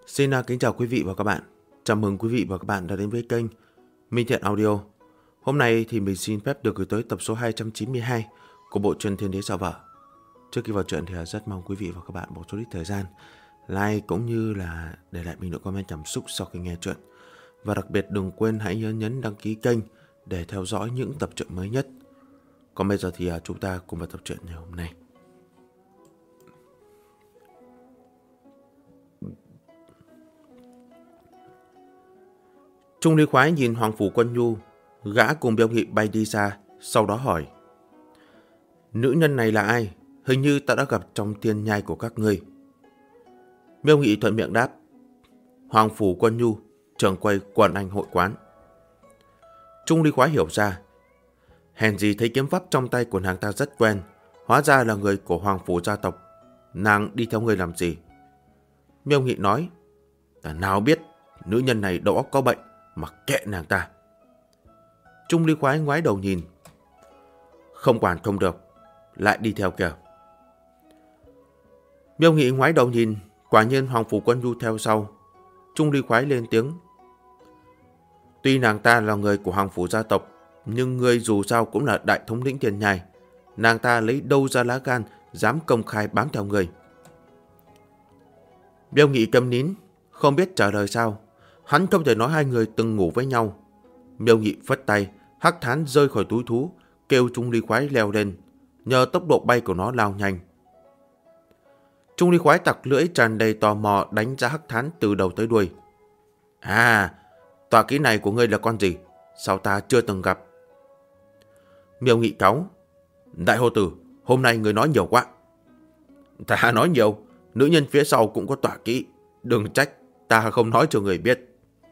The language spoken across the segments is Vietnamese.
Xin kính chào quý vị và các bạn. Chào mừng quý vị và các bạn đã đến với kênh Minh Thiện Audio. Hôm nay thì mình xin phép được gửi tới tập số 292 của bộ truyện Thiên Đế Sao Vợ. Trước khi vào truyện thì rất mong quý vị và các bạn một số ít thời gian like cũng như là để lại bình luận comment cảm xúc sau khi nghe truyện. Và đặc biệt đừng quên hãy nhấn đăng ký kênh để theo dõi những tập truyện mới nhất. Còn bây giờ thì chúng ta cùng vào tập truyện ngày hôm nay. Trung Ly Khoái nhìn Hoàng Phủ Quân Nhu, gã cùng Biêu Nghị bay đi xa, sau đó hỏi: Nữ nhân này là ai? Hình như ta đã gặp trong tiên nhai của các ngươi. Biêu Nghị thuận miệng đáp: Hoàng Phủ Quân Nhu, trưởng quầy Quần Anh hội quán. Trung Ly Khoái hiểu ra, hèn gì thấy kiếm pháp trong tay của nàng ta rất quen, hóa ra là người của Hoàng Phủ gia tộc. Nàng đi theo ngươi làm gì? Biêu Nghị nói: Ta nào biết, nữ nhân này đầu óc có bệnh, mặc kệ nàng ta. Trung Ly Khoái ngoái đầu nhìn, không quản không được, lại đi theo kìa. Biêu Nghị ngoái đầu nhìn, quả nhiên Hoàng Phủ Quân Nhu theo sau. Trung Ly Khoái lên tiếng: Tuy nàng ta là người của Hoàng Phủ gia tộc, nhưng ngươi dù sao cũng là đại thống lĩnh tiền nhai. Nàng ta lấy đâu ra lá gan dám công khai bám theo người? Biêu Nghị câm nín, không biết trả lời sao. Hắn không thể nói hai người từng ngủ với nhau. Biêu Nghị phất tay, hắc thán rơi khỏi túi thú, kêu Trung Ly Khoái leo lên. Nhờ tốc độ bay của nó lao nhanh. Trung Ly Khoái tặc lưỡi tràn đầy tò mò đánh giá hắc thán từ đầu tới đuôi. À, tọa kỹ này của ngươi là con gì? Sao ta chưa từng gặp? Biêu Nghị cáu: Đại hồ tử, hôm nay ngươi nói nhiều quá. Ta nói nhiều, nữ nhân phía sau cũng có tọa kỹ, đừng trách ta không nói cho người biết.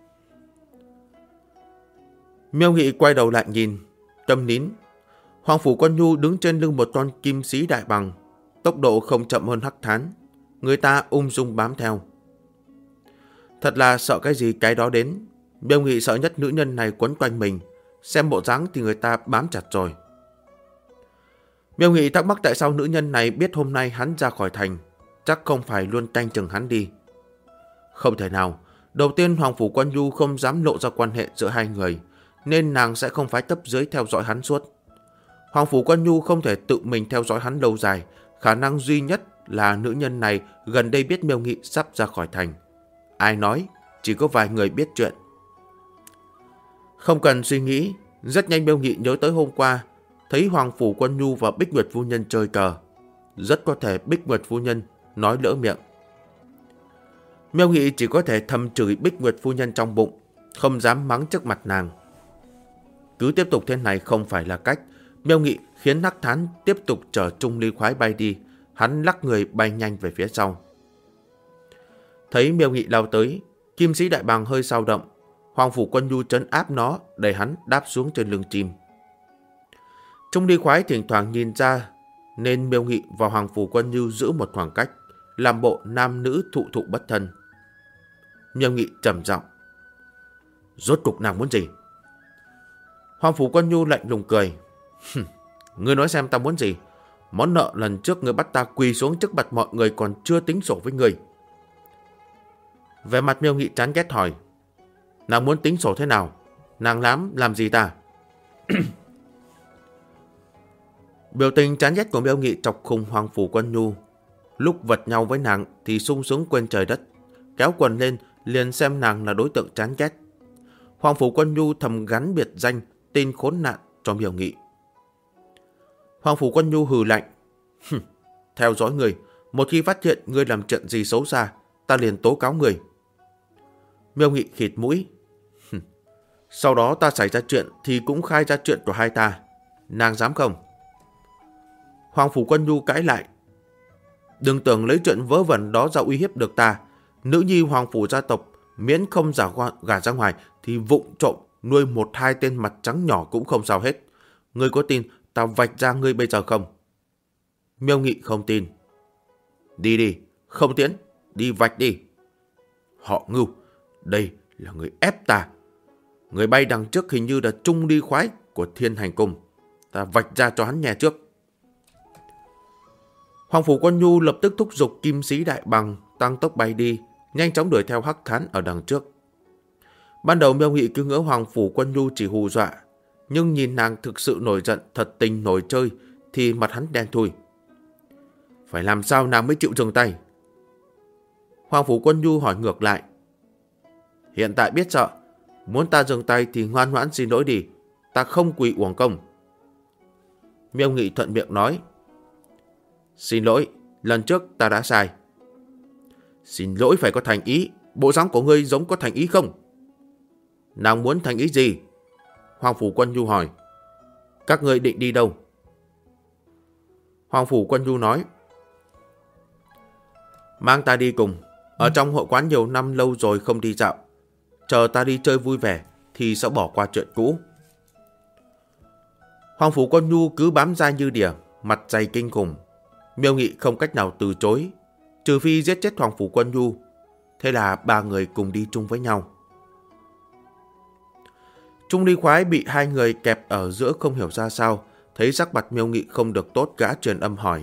Biêu Nghị quay đầu lại nhìn, câm nín. Hoàng Phủ Quân Nhu đứng trên lưng một con kim sĩ đại bằng, tốc độ không chậm hơn hắc thán. Người ta ung dung bám theo. Thật là sợ cái gì cái đó đến. Biêu Nghị sợ nhất nữ nhân này quấn quanh mình, xem bộ dáng thì người ta bám chặt rồi. Biêu Nghị thắc mắc tại sao nữ nhân này biết hôm nay hắn ra khỏi thành, chắc không phải luôn canh chừng hắn đi. Không thể nào, đầu tiên Hoàng Phủ Quân Nhu không dám lộ ra quan hệ giữa hai người, nên nàng sẽ không phái cấp dưới theo dõi hắn suốt. Hoàng Phủ Quân Nhu không thể tự mình theo dõi hắn lâu dài, khả năng duy nhất là nữ nhân này gần đây biết Biêu Nghị sắp ra khỏi thành. Ai nói, chỉ có vài người biết chuyện. Không cần suy nghĩ, rất nhanh Biêu Nghị nhớ tới hôm qua, thấy Hoàng Phủ Quân Nhu và Bích Nguyệt Phu Nhân chơi cờ. Rất có thể Bích Nguyệt Phu Nhân nói lỡ miệng. Biêu Nghị chỉ có thể thầm chửi Bích Nguyệt Phu Nhân trong bụng, không dám mắng trước mặt nàng. Cứ tiếp tục thế này không phải là cách. Biêu Nghị khiến hắc thán tiếp tục chở Trung Ly Khoái bay đi. Hắn lắc người bay nhanh về phía sau. Thấy Biêu Nghị lao tới, kim sĩ đại bàng hơi dao động. Hoàng Phủ Quân Nhu trấn áp nó để hắn đáp xuống trên lưng chim. Trung Ly Khoái thỉnh thoảng nhìn ra, nên Biêu Nghị và Hoàng Phủ Quân Nhu giữ một khoảng cách, làm bộ nam nữ thụ thụ bất thân. Biêu Nghị trầm giọng: Rốt cục nàng muốn gì? Hoàng Phủ Quân Nhu lạnh lùng cười: Ngươi nói xem ta muốn gì? Món nợ lần trước ngươi bắt ta quỳ xuống trước mặt mọi người còn chưa tính sổ với ngươi. Về mặt Biêu Nghị chán ghét hỏi: Nàng muốn tính sổ thế nào? Nàng làm gì ta? Biểu tình chán ghét của Biêu Nghị chọc khùng Hoàng Phủ Quân Nhu. Lúc vật nhau với nàng thì sung sướng quên trời đất, kéo quần lên liền xem nàng là đối tượng chán ghét. Hoàng Phủ Quân Nhu thầm gắn biệt danh tên khốn nạn cho Biêu Nghị. Hoàng Phủ Quân Nhu hừ lạnh: Theo dõi người, một khi phát hiện ngươi làm chuyện gì xấu xa, ta liền tố cáo người. Biêu Nghị khịt mũi: Sau đó ta xảy ra chuyện thì cũng khai ra chuyện của hai ta. Nàng dám không? Hoàng Phủ Quân Nhu cãi lại: Đừng tưởng lấy chuyện vớ vẩn đó ra uy hiếp được ta. Nữ nhi Hoàng Phủ gia tộc miễn không gả ra ngoài thì vụng trộm nuôi một hai tên mặt trắng nhỏ cũng không sao hết. Ngươi có tin ta vạch ra ngươi bây giờ không? Biêu Nghị không tin. Đi, không tiễn, đi vạch đi. Họ Ngưu, đây là người ép ta. Người bay đằng trước hình như là Trung Ly Khoái của Thiên Hành Cung. Ta vạch ra cho hắn nghe trước. Hoàng Phủ Quân Nhu lập tức thúc giục kim sĩ đại bằng tăng tốc bay đi, nhanh chóng đuổi theo Hắc Thán ở đằng trước. Ban đầu Miêu Nghị cứ ngỡ Hoàng Phủ Quân Nhu chỉ hù dọa, nhưng nhìn nàng thực sự nổi giận, thật tình nổi chơi, thì mặt hắn đen thui. Phải làm sao nàng mới chịu dừng tay? Hoàng Phủ Quân Nhu hỏi ngược lại. Hiện tại biết sợ, muốn ta dừng tay thì ngoan ngoãn xin lỗi đi, ta không quỳ uổng công. Miêu Nghị thuận miệng nói. Xin lỗi, lần trước ta đã sai. Xin lỗi phải có thành ý, bộ dáng của ngươi giống có thành ý không? Nàng muốn thành ý gì? Hoàng Phủ Quân Nhu hỏi. Các ngươi định đi đâu? Hoàng Phủ Quân Nhu nói. Mang ta đi cùng, ở trong hội quán nhiều năm lâu rồi không đi dạo. Chờ ta đi chơi vui vẻ thì sẽ bỏ qua chuyện cũ. Hoàng Phủ Quân Nhu cứ bám ra như đỉa, mặt dày kinh khủng. Miêu Nghị không cách nào từ chối, trừ phi giết chết Hoàng Phủ Quân Nhu. Thế là ba người cùng đi chung với nhau. Trung Ly Khoái bị hai người kẹp ở giữa không hiểu ra sao, thấy sắc mặt Miêu Nghị không được tốt, gã truyền âm hỏi.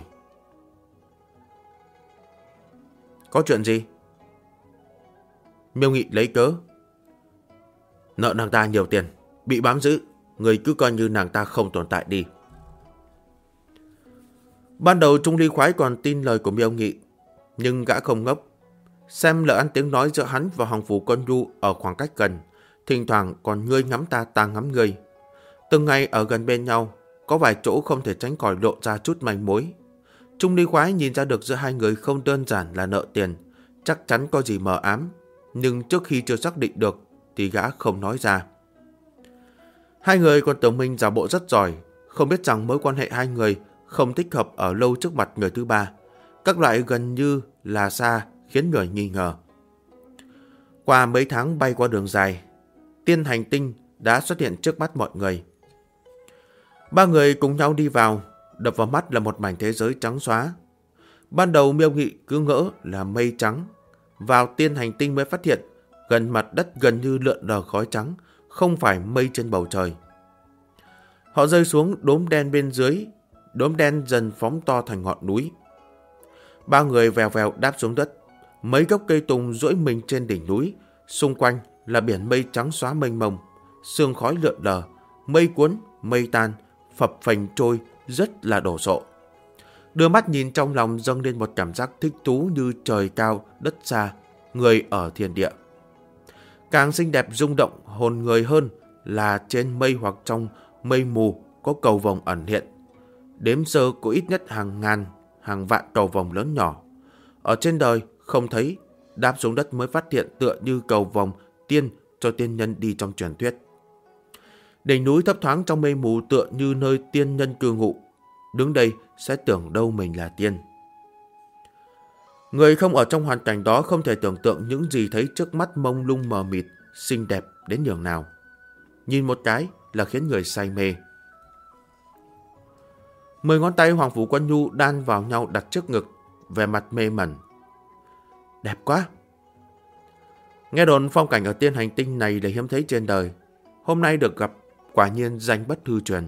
Có chuyện gì? Miêu Nghị lấy cớ. Nợ nàng ta nhiều tiền, bị bám giữ, người cứ coi như nàng ta không tồn tại đi. Ban đầu Trung Ly Khoái còn tin lời của Miêu Nghị, nhưng gã không ngốc. Xem lời ăn tiếng nói giữa hắn và Hoàng Phủ Quân Nhu ở khoảng cách gần, thỉnh thoảng còn ngươi ngắm ta ngắm ngươi. Từng ngày ở gần bên nhau, có vài chỗ không thể tránh khỏi lộ ra chút manh mối. Trung Ly Khoái nhìn ra được giữa hai người không đơn giản là nợ tiền, chắc chắn có gì mờ ám, nhưng trước khi chưa xác định được thì gã không nói ra. Hai người còn tưởng mình giả bộ rất giỏi, không biết rằng mối quan hệ hai người không thích hợp ở lâu trước mặt người thứ ba. Các loại gần như là xa khiến người nghi ngờ. Qua mấy tháng bay qua đường dài, tiên hành tinh đã xuất hiện trước mắt mọi người. Ba người cùng nhau đi vào, đập vào mắt là một mảnh thế giới trắng xóa. Ban đầu Miêu Nghị cứ ngỡ là mây trắng, vào tiên hành tinh mới phát hiện gần mặt đất gần như lượn lờ khói trắng, không phải mây trên bầu trời. Họ rơi xuống đốm đen bên dưới, đốm đen dần phóng to thành ngọn núi. Ba người vèo vèo đáp xuống đất, mấy gốc cây tùng duỗi mình trên đỉnh núi, xung quanh là biển mây trắng xóa mênh mông, sương khói lượn lờ, mây cuốn, mây tan, phập phềnh trôi rất là đồ sộ. Đưa mắt nhìn trong lòng dâng lên một cảm giác thích thú như trời cao, đất xa, người ở thiên địa. Càng xinh đẹp rung động hồn người hơn là trên mây hoặc trong mây mù có cầu vồng ẩn hiện. Đếm sơ có ít nhất hàng ngàn, hàng vạn cầu vồng lớn nhỏ. Ở trên đời không thấy, đáp xuống đất mới phát hiện tựa như cầu vồng tiên cho tiên nhân đi trong truyền thuyết. Đỉnh núi thấp thoáng trong mây mù tựa như nơi tiên nhân cư ngụ. Đứng đây sẽ tưởng đâu mình là tiên. Người không ở trong hoàn cảnh đó không thể tưởng tượng những gì thấy trước mắt mông lung mờ mịt, xinh đẹp đến nhường nào. Nhìn một cái là khiến người say mê. 10 ngón tay Hoàng Phủ Quân Nhu đan vào nhau đặt trước ngực, vẻ mặt mê mẩn. Đẹp quá! Nghe đồn phong cảnh ở tiên hành tinh này là hiếm thấy trên đời. Hôm nay được gặp, quả nhiên danh bất hư truyền.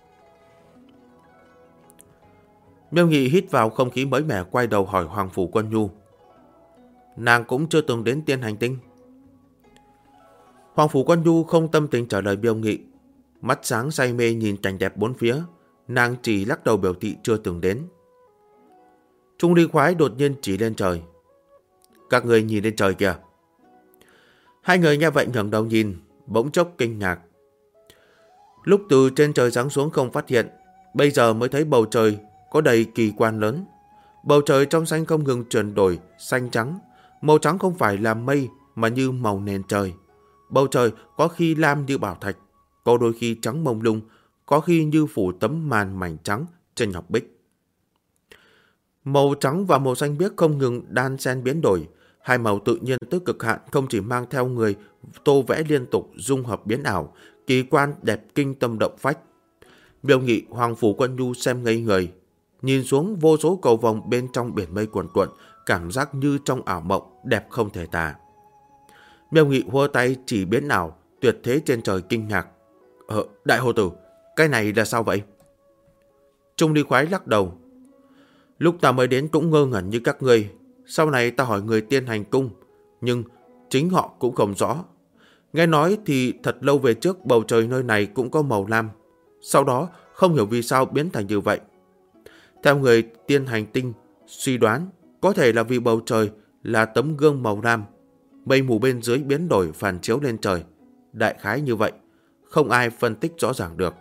Miêu Nghị hít vào không khí mới mẻ, quay đầu hỏi Hoàng Phủ Quân Nhu. Nàng cũng chưa từng đến tiên hành tinh. Hoàng Phủ Quân Nhu không tâm tình trả lời Miêu Nghị. Mắt sáng say mê nhìn cảnh đẹp bốn phía, nàng chỉ lắc đầu biểu thị chưa từng đến. Trung Ly Khoái đột nhiên chỉ lên trời. Các người nhìn lên trời kìa. Hai người nghe vậy ngẩng đầu nhìn, bỗng chốc kinh ngạc. Lúc từ trên trời giáng xuống không phát hiện, bây giờ mới thấy bầu trời có đầy kỳ quan lớn. Bầu trời trong xanh không ngừng chuyển đổi, xanh trắng. Màu trắng không phải là mây mà như màu nền trời. Bầu trời có khi lam như bảo thạch, có đôi khi trắng mông lung, có khi như phủ tấm màn mảnh trắng trên ngọc bích. Màu trắng và màu xanh biếc không ngừng đan xen biến đổi. Hai màu tự nhiên tới cực hạn, không chỉ mang theo người tô vẽ liên tục, dung hợp biến ảo, kỳ quan đẹp kinh tâm động phách. Miêu Nghị, Hoàng Phủ Quân Nhu xem ngây người, nhìn xuống vô số cầu vồng bên trong biển mây cuồn cuộn, cảm giác như trong ảo mộng, đẹp không thể tả. Miêu Nghị hua tay chỉ biến ảo, tuyệt thế trên trời kinh ngạc. Đại hồ tử, cái này là sao vậy? Trung Ly Khoái lắc đầu. Lúc ta mới đến cũng ngơ ngẩn như các ngươi. Sau này ta hỏi người tiên hành cung, nhưng chính họ cũng không rõ. Nghe nói thì thật lâu về trước bầu trời nơi này cũng có màu lam, sau đó không hiểu vì sao biến thành như vậy. Theo người tiên hành tinh suy đoán, có thể là vì bầu trời là tấm gương màu lam, mây mù bên dưới biến đổi phản chiếu lên trời. Đại khái như vậy, không ai phân tích rõ ràng được.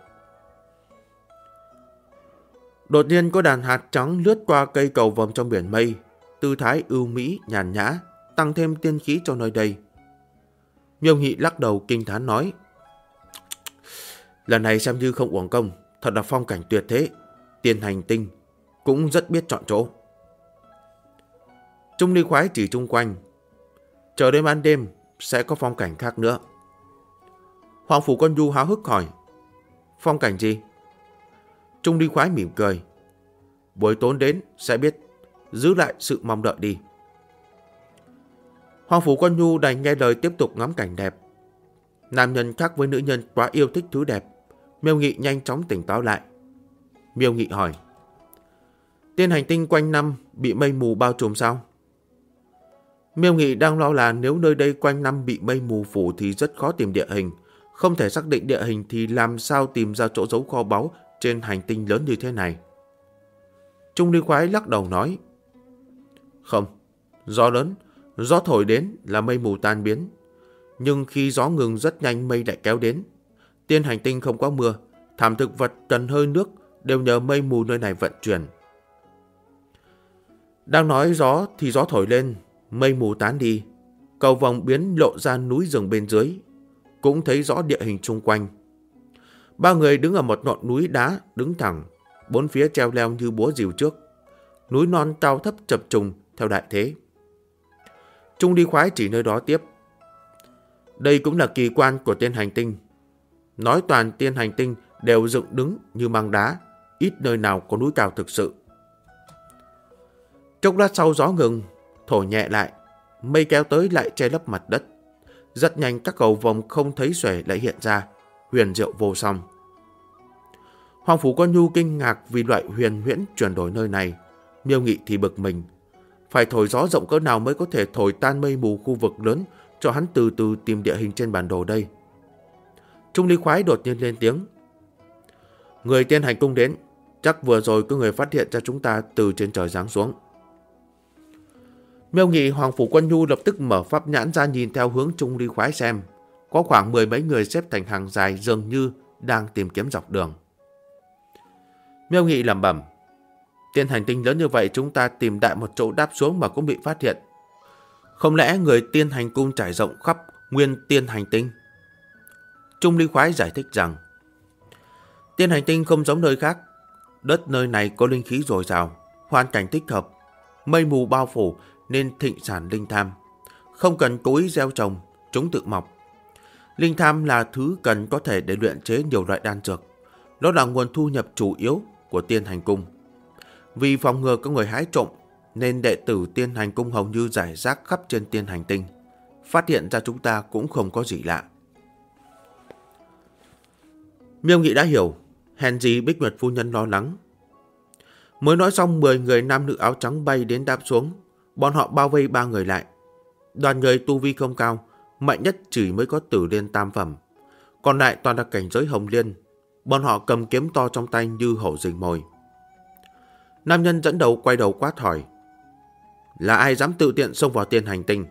Đột nhiên có đàn hạt trắng lướt qua cây cầu vồng trong biển mây, tư thái ưu mỹ, nhàn nhã, tăng thêm tiên khí cho nơi đây. Miêu Nghị lắc đầu kinh thán nói, lần này xem như không uổng công, thật là phong cảnh tuyệt thế, tiên hành tinh cũng rất biết chọn chỗ. Trung Ly Khoái chỉ chung quanh, chờ đến ban đêm sẽ có phong cảnh khác nữa. Hoàng Phủ Quân Du háo hức hỏi, phong cảnh gì? Trung Ly Khoái mỉm cười, buổi tối đến sẽ biết, giữ lại sự mong đợi đi. Hoàng Phủ Quân Du đành nghe lời tiếp tục ngắm cảnh đẹp. Nam nhân khác với nữ nhân quá yêu thích thứ đẹp. Miêu Nghị nhanh chóng tỉnh táo lại. Miêu Nghị hỏi, tiên hành tinh quanh năm bị mây mù bao trùm sao? Miêu Nghị đang lo là nếu nơi đây quanh năm bị mây mù phủ thì rất khó tìm địa hình. Không thể xác định địa hình thì làm sao tìm ra chỗ giấu kho báu trên hành tinh lớn như thế này. Trung Ly Khoái lắc đầu nói, không, gió lớn, gió thổi đến là mây mù tan biến. Nhưng khi gió ngừng rất nhanh mây lại kéo đến. Tiên hành tinh không có mưa, thảm thực vật cần hơi nước đều nhờ mây mù nơi này vận chuyển. Đang nói gió thì gió thổi lên, mây mù tán đi, cầu vồng biến lộ ra núi rừng bên dưới, cũng thấy rõ địa hình chung quanh. Ba người đứng ở một ngọn núi đá đứng thẳng, bốn phía treo leo như búa rìu trước. Núi non cao thấp chập trùng theo đại thế. Trung Ly Khoái chỉ nơi đó tiếp, đây cũng là kỳ quan của tiên hành tinh. Nói toàn tiên hành tinh đều dựng đứng như măng đá, ít nơi nào có núi cao thực sự. Chốc lát sau gió ngừng, thổi nhẹ lại, mây kéo tới lại che lấp mặt đất. Rất nhanh các cầu vồng không thấy xuể lại hiện ra, huyền diệu vô song. Hoàng Phủ Quân Nhu kinh ngạc vì loại huyền huyễn chuyển đổi nơi này. Miêu Nghị thì bực mình, phải thổi gió rộng cỡ nào mới có thể thổi tan mây mù khu vực lớn, cho hắn từ từ tìm địa hình trên bản đồ đây. Trung Ly Khoái đột nhiên lên tiếng, người tiên hành cung đến, chắc vừa rồi có người phát hiện ra chúng ta từ trên trời giáng xuống. Miêu Nghị, Hoàng Phủ Quân Nhu lập tức mở pháp nhãn ra nhìn theo hướng Trung Ly Khoái xem. Có khoảng 10 mấy người xếp thành hàng dài dường như đang tìm kiếm dọc đường. Miêu Nghị lẩm bẩm, tiên hành tinh lớn như vậy chúng ta tìm đại một chỗ đáp xuống mà cũng bị phát hiện. Không lẽ người tiên hành cung trải rộng khắp nguyên tiên hành tinh? Trung Ly Khoái giải thích rằng, tiên hành tinh không giống nơi khác. Đất nơi này có linh khí dồi dào, hoàn cảnh thích hợp, mây mù bao phủ nên thịnh sản linh tham. Không cần cố ý gieo trồng, chúng tự mọc. Linh tham là thứ cần có thể để luyện chế nhiều loại đan dược. Nó là nguồn thu nhập chủ yếu của tiên hành cung. Vì phòng ngừa có người hái trộm, nên đệ tử tiên hành cung hầu như rải rác khắp trên tiên hành tinh. Phát hiện ra chúng ta cũng không có gì lạ. Miêu Nghị đã hiểu, hèn gì Bích Nguyệt phu nhân lo lắng. Mới nói xong 10 người nam nữ áo trắng bay đến đáp xuống. Bọn họ bao vây 3 người lại. Đoàn người tu vi không cao, mạnh nhất chỉ mới có tử liên tam phẩm. Còn lại toàn là cảnh giới hồng liên. Bọn họ cầm kiếm to trong tay như hổ rình mồi. Nam nhân dẫn đầu quay đầu quát hỏi, là ai dám tự tiện xông vào tiên hành tinh?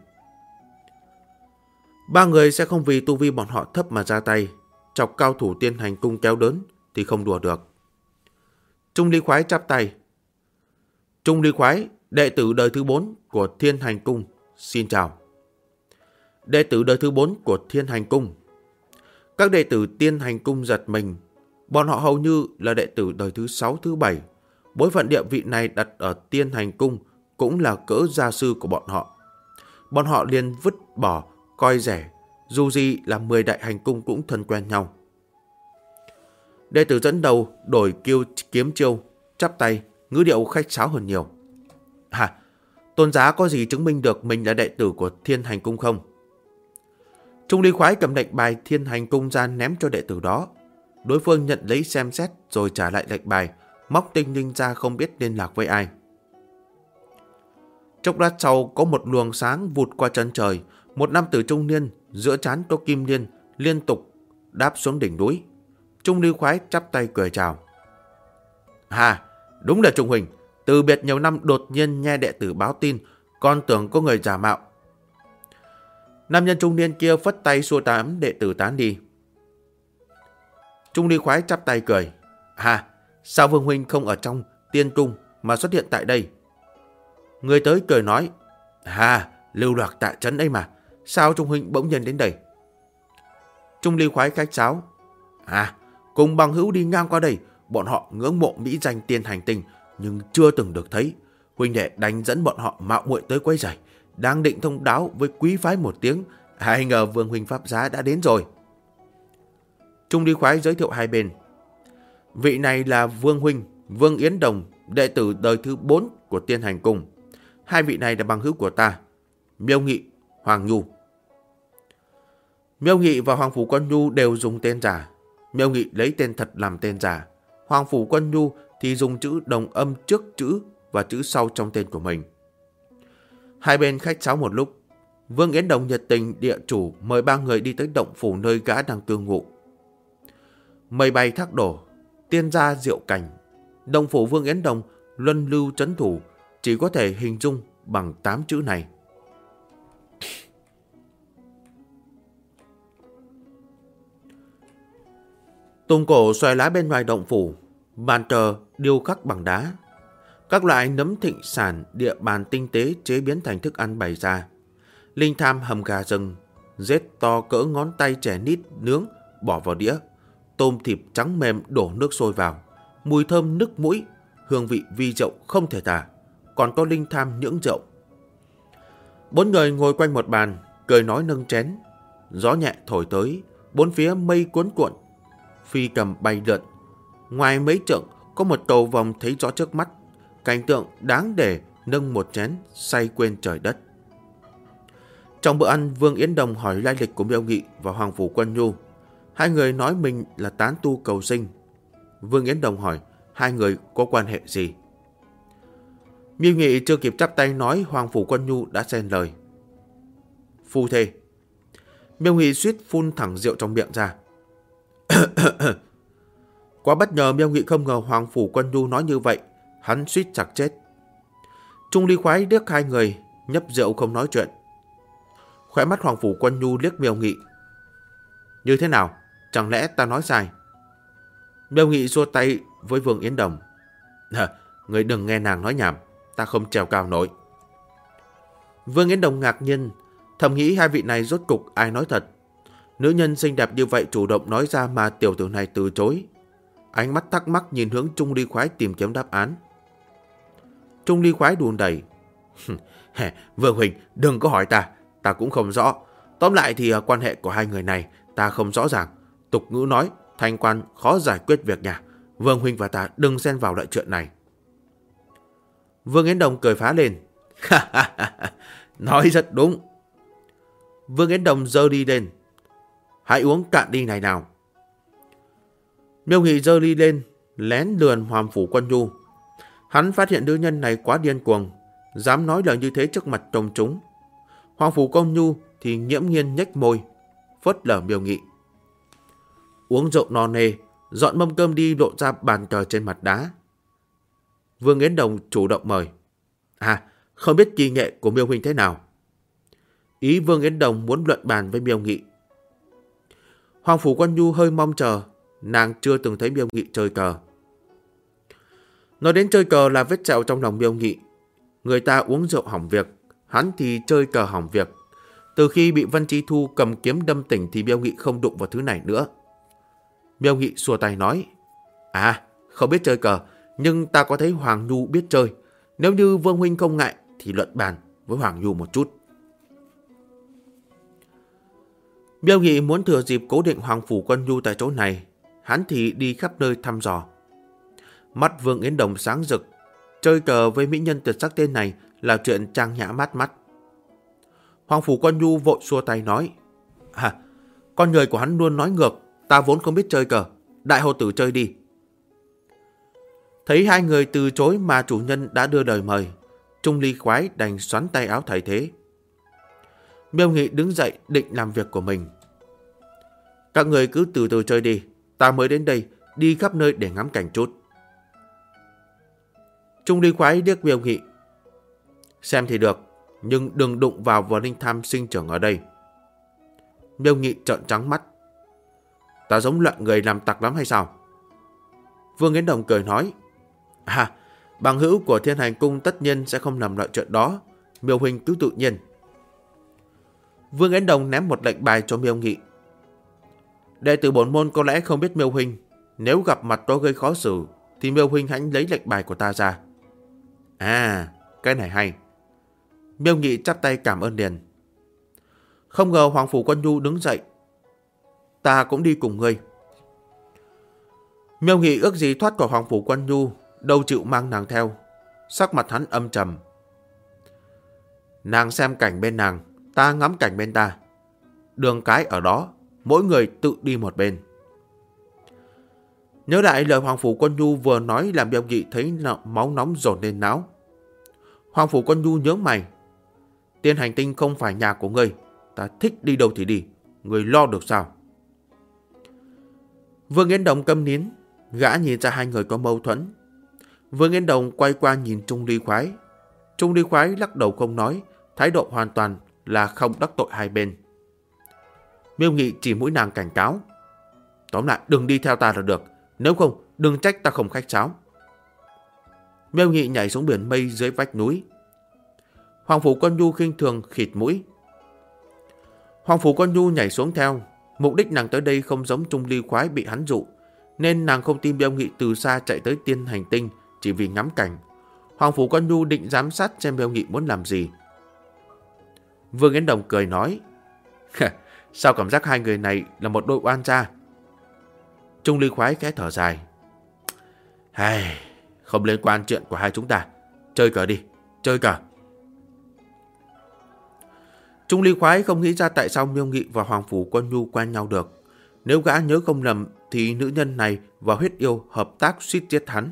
3 người sẽ không vì tu vi bọn họ thấp mà ra tay. Chọc cao thủ tiên hành cung kéo đớn thì không đùa được. Trung Ly Khoái chắp tay. Trung Ly Khoái, đệ tử đời thứ 4 của Thiên Hành Cung, xin chào. Đệ tử đời thứ 4 của Thiên Hành Cung. Các đệ tử Tiên Hành Cung giật mình. Bọn họ hầu như là đệ tử đời thứ 6, thứ 7. Bối phận địa vị này đặt ở Tiên Hành Cung cũng là cỡ gia sư của bọn họ. Bọn họ liền vứt bỏ, coi rẻ. Dù gì là 10 đại hành cung cũng thân quen nhau. Đệ tử dẫn đầu đổi kiếm chiêu, chắp tay, ngữ điệu khách sáo hơn nhiều. Tôn giá có gì chứng minh được mình là đệ tử của Thiên Hành Cung không? Trung Ly Khoái cầm lệnh bài Thiên Hành Cung ra ném cho đệ tử đó. Đối phương nhận lấy xem xét rồi trả lại lệnh bài, móc tinh linh ra không biết liên lạc với ai. Chốc lát sau có một luồng sáng vụt qua chân trời. Một nam tử trung niên giữa trán có kim liên liên tục đáp xuống đỉnh núi. Trung Ly Khoái chắp tay cười chào. Đúng là Trung huynh. Từ biệt nhiều năm đột nhiên nghe đệ tử báo tin, con tưởng có người giả mạo. Nam nhân trung niên kia phất tay xua tán đệ tử tán đi. Trung Ly Khoái chắp tay cười. Sao Vương huynh không ở trong tiên cung mà xuất hiện tại đây? Người tới cười nói. Lưu Loạc tại trấn ấy mà. Sao Trung huynh bỗng nhiên đến đây? Trung Ly Khoái khách sáo. Cùng bằng hữu đi ngang qua đây. Bọn họ ngưỡng mộ mỹ danh tiên hành tinh, nhưng chưa từng được thấy. Huynh đệ đánh dẫn bọn họ mạo muội tới quấy rầy, đang định thông báo với quý phái một tiếng, ai ngờ Vương huynh pháp giá đã đến rồi. Trung Ly Khoái giới thiệu hai bên. Vị này là Vương huynh Vương Yến Đồng, đệ tử đời thứ 4 của Tiên Hành Cung. Hai vị này là bằng hữu của ta, Miêu Nghị, Hoàng Nhu. Miêu Nghị và Hoàng Phủ Quân Nhu đều dùng tên giả. Miêu Nghị lấy tên thật làm tên giả. Hoàng Phủ Quân Nhu thì dùng chữ đồng âm trước chữ và chữ sau trong tên của mình. Hai bên khách sáo một lúc. Vương Yến Đồng nhiệt tình địa chủ mời ba người đi tới động phủ nơi gã đang cư ngụ. Mây bay thác đổ, tiên gia diệu cảnh. Động phủ Vương Yến Đồng luân lưu trấn thủ, chỉ có thể hình dung bằng 8 chữ này. Tùng cổ xoài lá bên ngoài động phủ, bàn cờ điêu khắc bằng đá. Các loại nấm thịnh sản địa bàn tinh tế chế biến thành thức ăn bày ra. Linh tham hầm gà rừng, rết to cỡ ngón tay trẻ nít nướng bỏ vào đĩa. Tôm thịt trắng mềm đổ nước sôi vào. Mùi thơm nức mũi, hương vị vi rượu không thể tả. Còn có linh tham nhưỡng rượu. 4 người ngồi quanh một bàn, cười nói nâng chén. Gió nhẹ thổi tới, bốn phía mây cuốn cuộn. Phi cầm bay lượn. Ngoài mấy trượng có một cầu vòng thấy rõ trước mắt. Cảnh tượng đáng để nâng một chén say quên trời đất. Trong bữa ăn, Vương Yến Đồng hỏi lai lịch của Miêu Nghị và Hoàng Phủ Quân Nhu. Hai người nói mình là tán tu cầu sinh. Vương Yến Đồng hỏi hai người có quan hệ gì. Miêu Nghị chưa kịp chắp tay nói, Hoàng Phủ Quân Nhu đã xen lời. Phu thê. Miêu Nghị suýt phun thẳng rượu trong miệng ra. Quá bất ngờ, Miêu Nghị không ngờ Hoàng Phủ Quân Nhu nói như vậy. Hắn suýt chặt chết. Trung Ly Khoái liếc hai người, nhấp rượu không nói chuyện. Khóe mắt Hoàng Phủ Quân Nhu liếc Miêu Nghị. Như thế nào? Chẳng lẽ ta nói sai? Miêu Nghị xua tay với Vương Yến Đồng. Người đừng nghe nàng nói nhảm, ta không trèo cao nổi. Vương Yến Đồng ngạc nhiên, thầm nghĩ hai vị này rốt cục ai nói thật. Nữ nhân xinh đẹp như vậy chủ động nói ra mà tiểu tử này từ chối. Ánh mắt thắc mắc nhìn hướng Trung Ly Khoái tìm kiếm đáp án. Trung Ly Khoái đùn đẩy. Vương huynh, đừng có hỏi ta cũng không rõ. Tóm lại thì quan hệ của hai người này ta không rõ ràng. Tục ngữ nói, thanh quan khó giải quyết việc nhà. Vương huynh và ta đừng xen vào loại chuyện này. Vương Yến Đồng cười phá lên. Nói rất đúng. Vương Yến Đồng giơ đi lên. Hãy uống cạn đi này nào. Miêu Nghị giơ ly lên, lén lườn Hoàng Phủ Quân Nhu. Hắn phát hiện nữ nhân này quá điên cuồng, dám nói lời như thế trước mặt công chúng. Hoàng Phủ Quân Nhu thì nghiễm nhiên nhếch môi, phớt lờ Miêu Nghị. Uống rượu no nê, dọn mâm cơm đi lộ ra bàn cờ trên mặt đá. Vương Yến Đồng chủ động mời. Không biết kỳ nghệ của Miêu huynh thế nào? Ý Vương Yến Đồng muốn luận bàn với Miêu Nghị. Hoàng Phủ Quân Nhu hơi mong chờ, nàng chưa từng thấy Miêu Nghị chơi cờ. Nói đến chơi cờ là vết sẹo trong lòng Miêu Nghị. Người ta uống rượu hỏng việc, hắn thì chơi cờ hỏng việc. Từ khi bị Vân Chi Thu cầm kiếm đâm tỉnh thì Miêu Nghị không đụng vào thứ này nữa. Miêu Nghị xua tay nói. Không biết chơi cờ, nhưng ta có thấy Hoàng Nhu biết chơi. Nếu như Vương huynh không ngại thì luận bàn với Hoàng Nhu một chút. Miêu Nghị muốn thừa dịp cố định Hoàng Phủ Quân Nhu tại chỗ này, hắn thì đi khắp nơi thăm dò. Mắt Vương Yến Đồng sáng rực, chơi cờ với mỹ nhân tuyệt sắc tên này là chuyện trang nhã mát mắt. Hoàng Phủ Quân Nhu vội xua tay nói. Con người của hắn luôn nói ngược, ta vốn không biết chơi cờ, đại hồ tử chơi đi. Thấy hai người từ chối mà chủ nhân đã đưa lời mời, Trung Ly khoái đành xoắn tay áo thay thế. Miêu Nghị đứng dậy định làm việc của mình. Các người cứ từ từ chơi đi, ta mới đến đây, đi khắp nơi để ngắm cảnh chút. Trung Ly khoái điếc Miêu Nghị. Xem thì được, nhưng đừng đụng vào linh tham sinh trưởng ở đây. Miêu Nghị trợn trắng mắt. Ta giống loại người làm tặc lắm hay sao? Vương Yến Đồng cười nói. Bằng hữu của Thiên Hành Cung tất nhiên sẽ không làm loại chuyện đó. Miêu huynh cứ tự nhiên. Vương Yến Đồng ném một lệnh bài cho Miêu Nghị. Đệ tử bổn môn có lẽ không biết Miêu huynh. Nếu gặp mặt có gây khó xử, thì Miêu huynh hãy lấy lệnh bài của ta ra. Cái này hay. Miêu Nghị chắp tay cảm ơn liền. Không ngờ Hoàng Phủ Quân Nhu đứng dậy. Ta cũng đi cùng ngươi. Miêu Nghị ước gì thoát khỏi Hoàng Phủ Quân Nhu, đâu chịu mang nàng theo. Sắc mặt hắn âm trầm. Nàng xem cảnh bên nàng, ta ngắm cảnh bên ta. Đường cái ở đó, mỗi người tự đi một bên. Nhớ lại lời Hoàng Phủ Quân Nhu vừa nói làm Miêu Nghị thấy máu nóng dồn lên não. Hoàng Phủ Quân Nhu nhớ mày. Tiên Hành Tinh không phải nhà của ngươi, ta thích đi đâu thì đi, ngươi lo được sao? Vương Yến Đồng câm nín, gã nhìn ra hai người có mâu thuẫn. Vương Yến Đồng quay qua nhìn Trung Ly khoái. Trung Ly khoái lắc đầu không nói, thái độ hoàn toàn là không đắc tội hai bên. Miêu Nghị chỉ mũi nàng cảnh cáo. Tóm lại đừng đi theo ta là được, nếu không đừng trách ta không khách sáo. Miêu Nghị nhảy xuống biển mây dưới vách núi. Hoàng Phủ Quân Nhu khinh thường khịt mũi. Hoàng Phủ Quân Nhu nhảy xuống theo. Mục đích nàng tới đây không giống Trung Ly khoái bị hắn dụ, nên nàng không tin Miêu Nghị từ xa chạy tới Tiên Hành Tinh chỉ vì ngắm cảnh. Hoàng Phủ Quân Nhu định giám sát xem Miêu Nghị muốn làm gì. Vương Yến Đồng cười nói. Sao cảm giác hai người này là một đôi oan gia? Trung Ly khoái khẽ thở dài. Không liên quan chuyện của hai chúng ta. Chơi cờ đi, chơi cờ. Trung Ly khoái không nghĩ ra tại sao Miêu Nghị và Hoàng Phủ Quân Nhu quen nhau được. Nếu gã nhớ không lầm thì nữ nhân này và Huyết Yêu hợp tác suýt giết hắn.